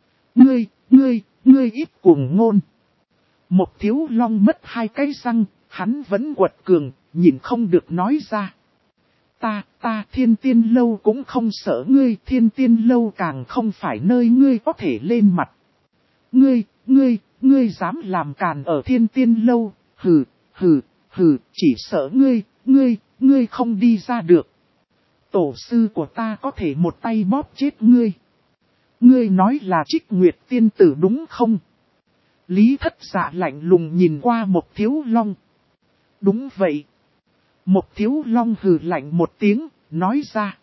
Ngươi ít cuồng ngôn. Một thiếu long mất hai cái răng, hắn vẫn quật cường, nhìn không được nói ra. Ta Thiên Tiên Lâu cũng không sợ ngươi, Thiên Tiên Lâu càng không phải nơi ngươi có thể lên mặt. Ngươi dám làm càn ở Thiên Tiên Lâu, hừ, chỉ sợ ngươi không đi ra được. Tổ sư của ta có thể một tay bóp chết ngươi. Ngươi nói là Trích Nguyệt tiên tử đúng không? Lý Thất Dạ lạnh lùng nhìn qua một thiếu long. Đúng vậy. Một thiếu long hừ lạnh một tiếng, nói ra.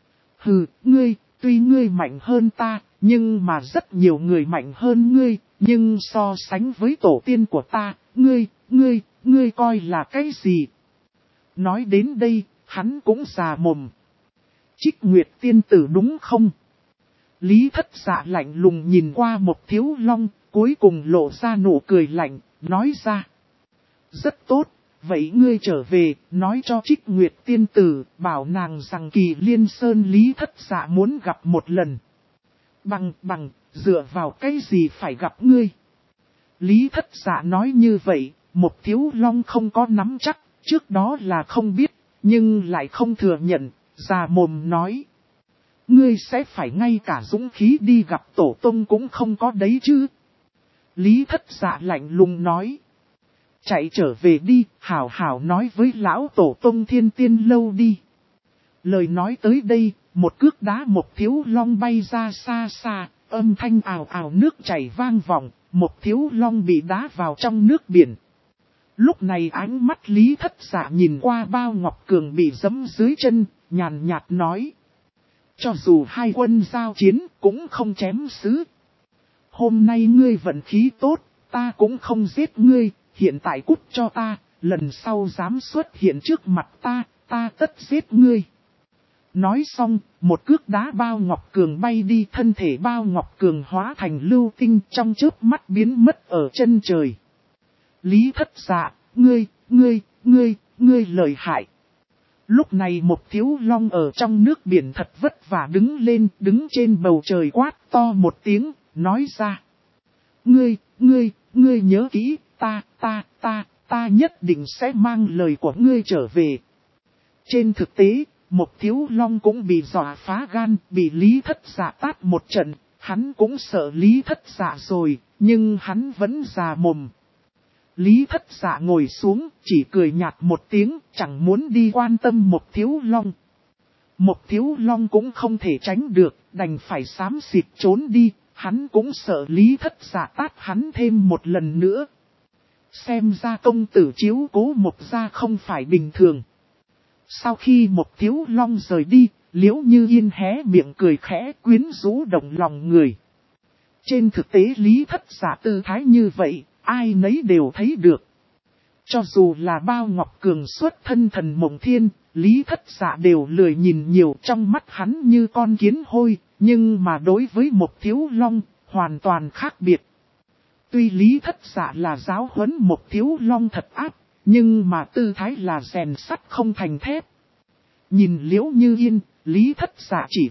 Tuy ngươi mạnh hơn ta, nhưng mà rất nhiều người mạnh hơn ngươi, nhưng so sánh với tổ tiên của ta, ngươi coi là cái gì? Nói đến đây, hắn cũng già mồm. Trích Nguyệt tiên tử đúng không? Lý Thất Dạ lạnh lùng nhìn qua một thiếu long, cuối cùng lộ ra nụ cười lạnh, nói ra. Rất tốt, vậy ngươi trở về, nói cho Trích Nguyệt tiên tử, bảo nàng rằng Kỳ Liên Sơn Lý Thất Dạ muốn gặp một lần. Bằng, dựa vào cái gì phải gặp ngươi? Lý Thất Dạ nói như vậy, một thiếu long không có nắm chắc, trước đó là không biết, nhưng lại không thừa nhận, già mồm nói. Ngươi sẽ phải ngay cả dũng khí đi gặp tổ tông cũng không có đấy chứ. Lý Thất Dạ lạnh lùng nói. Chạy trở về đi, hảo hảo nói với lão tổ tông Thiên Tiên Lâu đi. Lời nói tới đây, một cước đá một thiếu long bay ra xa xa, âm thanh ào ào nước chảy vang vọng, một thiếu long bị đá vào trong nước biển. Lúc này ánh mắt Lý Thất Dạ nhìn qua Bao Ngọc Cường bị giẫm dưới chân, nhàn nhạt nói. Cho dù hai quân giao chiến cũng không chém xứ. Hôm nay ngươi vận khí tốt, ta cũng không giết ngươi, hiện tại cút cho ta, lần sau dám xuất hiện trước mặt ta tất giết ngươi. Nói xong, một cước đá Bao Ngọc Cường bay đi, thân thể Bao Ngọc Cường hóa thành lưu tinh trong chớp mắt biến mất ở chân trời. Lý Thất Dạ, ngươi lợi hại. Lúc này một thiếu long ở trong nước biển thật vất vả đứng lên, đứng trên bầu trời quát to một tiếng, nói ra. Ngươi nhớ kỹ, ta nhất định sẽ mang lời của ngươi trở về. Trên thực tế, một thiếu long cũng bị dọa phá gan, bị Lý Thất Dạ tát một trận, hắn cũng sợ Lý Thất Dạ rồi, nhưng hắn vẫn già mồm. Lý Thất Dạ ngồi xuống, chỉ cười nhạt một tiếng, chẳng muốn đi quan tâm một thiếu long. Một thiếu long cũng không thể tránh được, đành phải xám xịt trốn đi, hắn cũng sợ Lý Thất Dạ tát hắn thêm một lần nữa. Xem ra công tử chiếu cố một gia không phải bình thường. Sau khi một thiếu long rời đi, Liễu Như Yên hé miệng cười khẽ quyến rũ động lòng người. Trên thực tế Lý Thất Dạ tư thái như vậy, ai nấy đều thấy được. Cho dù là Bao Ngọc Cường xuất thân thần mộng thiên, Lý Thất Dạ đều lười nhìn nhiều, trong mắt hắn như con kiến hôi, nhưng mà đối với một thiếu long, hoàn toàn khác biệt. Tuy Lý Thất Dạ là giáo huấn một thiếu long thật áp, nhưng mà tư thái là rèn sắt không thành thép. Nhìn Liễu Như Yên, Lý Thất Dạ chỉ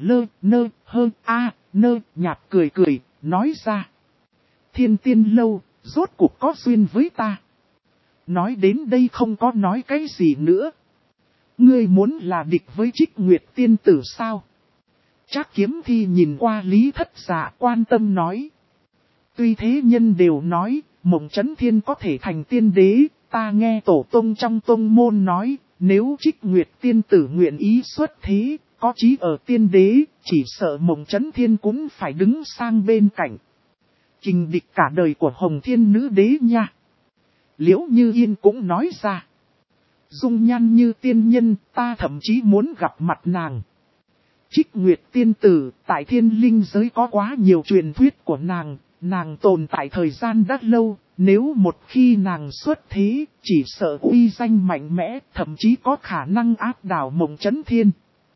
nhạt cười, nói ra. Thiên Tiên Lâu, rốt cuộc có duyên với ta. Nói đến đây không có nói cái gì nữa. Ngươi muốn là địch với Trích Nguyệt tiên tử sao? Trác Kiếm Thi nhìn qua Lý Thất Dạ quan tâm nói. Tuy thế nhân đều nói, Mộng Chấn Thiên có thể thành tiên đế, ta nghe tổ tông trong tông môn nói, nếu Trích Nguyệt tiên tử nguyện ý xuất thế, có chí ở tiên đế, chỉ sợ Mộng Chấn Thiên cũng phải đứng sang bên cạnh. Kình địch cả đời của Hồng Thiên nữ đế nha. Liễu Như Yên cũng nói ra. Dung nhan như tiên nhân, ta thậm chí muốn gặp mặt nàng. Trích Nguyệt tiên tử, tại Thiên Linh giới có quá nhiều truyền thuyết của nàng tồn tại thời gian đã lâu, nếu một khi nàng xuất thế, chỉ sợ uy danh mạnh mẽ, thậm chí có khả năng áp đảo Mộng Chấn Thiên.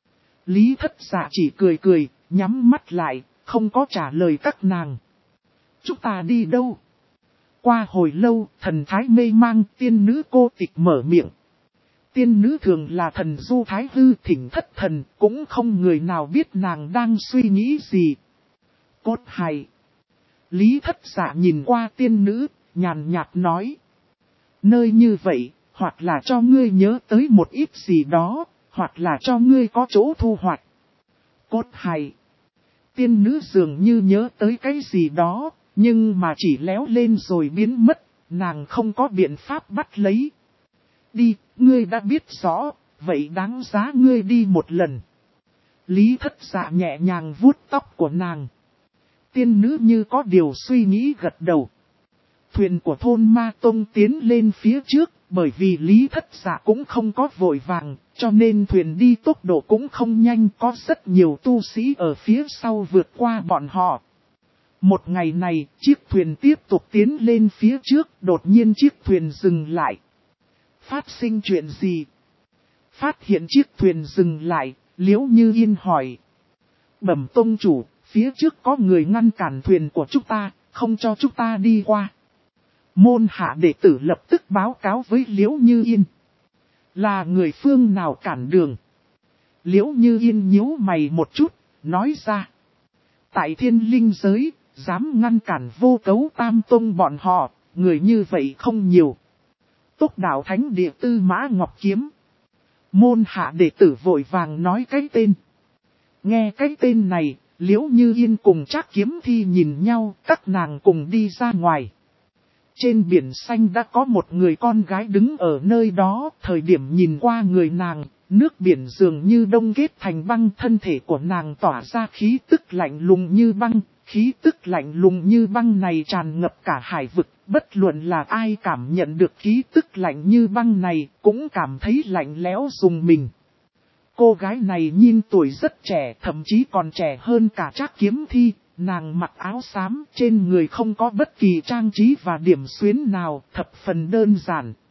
Lý Thất Dạ chỉ cười, nhắm mắt lại, không có trả lời các nàng. Chúng ta đi đâu? Qua hồi lâu, thần thái mê mang, tiên nữ cô tịch mở miệng. Tiên nữ thường là thần du thái hư thỉnh thất thần, cũng không người nào biết nàng đang suy nghĩ gì. Cốt hài. Lý Thất Dạ nhìn qua tiên nữ, nhàn nhạt nói. Nơi như vậy, hoặc là cho ngươi nhớ tới một ít gì đó, hoặc là cho ngươi có chỗ thu hoạch. Cốt hài. Tiên nữ dường như nhớ tới cái gì đó, nhưng mà chỉ léo lên rồi biến mất, nàng không có biện pháp bắt lấy. Đi, ngươi đã biết rõ, vậy đáng giá ngươi đi một lần. Lý Thất Dạ nhẹ nhàng vuốt tóc của nàng. Tiên nữ như có điều suy nghĩ gật đầu. Thuyền của thôn Ma Tông tiến lên phía trước, bởi vì Lý Thất Dạ cũng không có vội vàng, cho nên thuyền đi tốc độ cũng không nhanh, có rất nhiều tu sĩ ở phía sau vượt qua bọn họ. Một ngày này, chiếc thuyền tiếp tục tiến lên phía trước, đột nhiên chiếc thuyền dừng lại. Phát sinh chuyện gì? Phát hiện chiếc thuyền dừng lại, Liễu Như Yên hỏi. Bẩm tông chủ, phía trước có người ngăn cản thuyền của chúng ta, không cho chúng ta đi qua. Môn hạ đệ tử lập tức báo cáo với Liễu Như Yên. Là người phương nào cản đường? Liễu Như Yên nhíu mày một chút, nói ra. Tại Thiên Linh giới, dám ngăn cản Vô Cấu Tam Tông bọn họ, người như vậy không nhiều. Túc Đạo Thánh Địa Tư Mã Ngọc Kiếm. Môn hạ đệ tử vội vàng nói cái tên. Nghe cái tên này, Liễu Như Yên cùng Trác Kiếm Thi nhìn nhau, các nàng cùng đi ra ngoài. Trên biển xanh đã có một người con gái đứng ở nơi đó, thời điểm nhìn qua người nàng, nước biển dường như đông kết thành băng, thân thể của nàng tỏa ra khí tức lạnh lùng như băng, khí tức lạnh lùng như băng này tràn ngập cả hải vực, bất luận là ai cảm nhận được khí tức lạnh như băng này, cũng cảm thấy lạnh lẽo rùng mình. Cô gái này nhìn tuổi rất trẻ, thậm chí còn trẻ hơn cả Trác Kiếm Thi. Nàng mặc áo xám, trên người không có bất kỳ trang trí và điểm xuyến nào, thập phần đơn giản.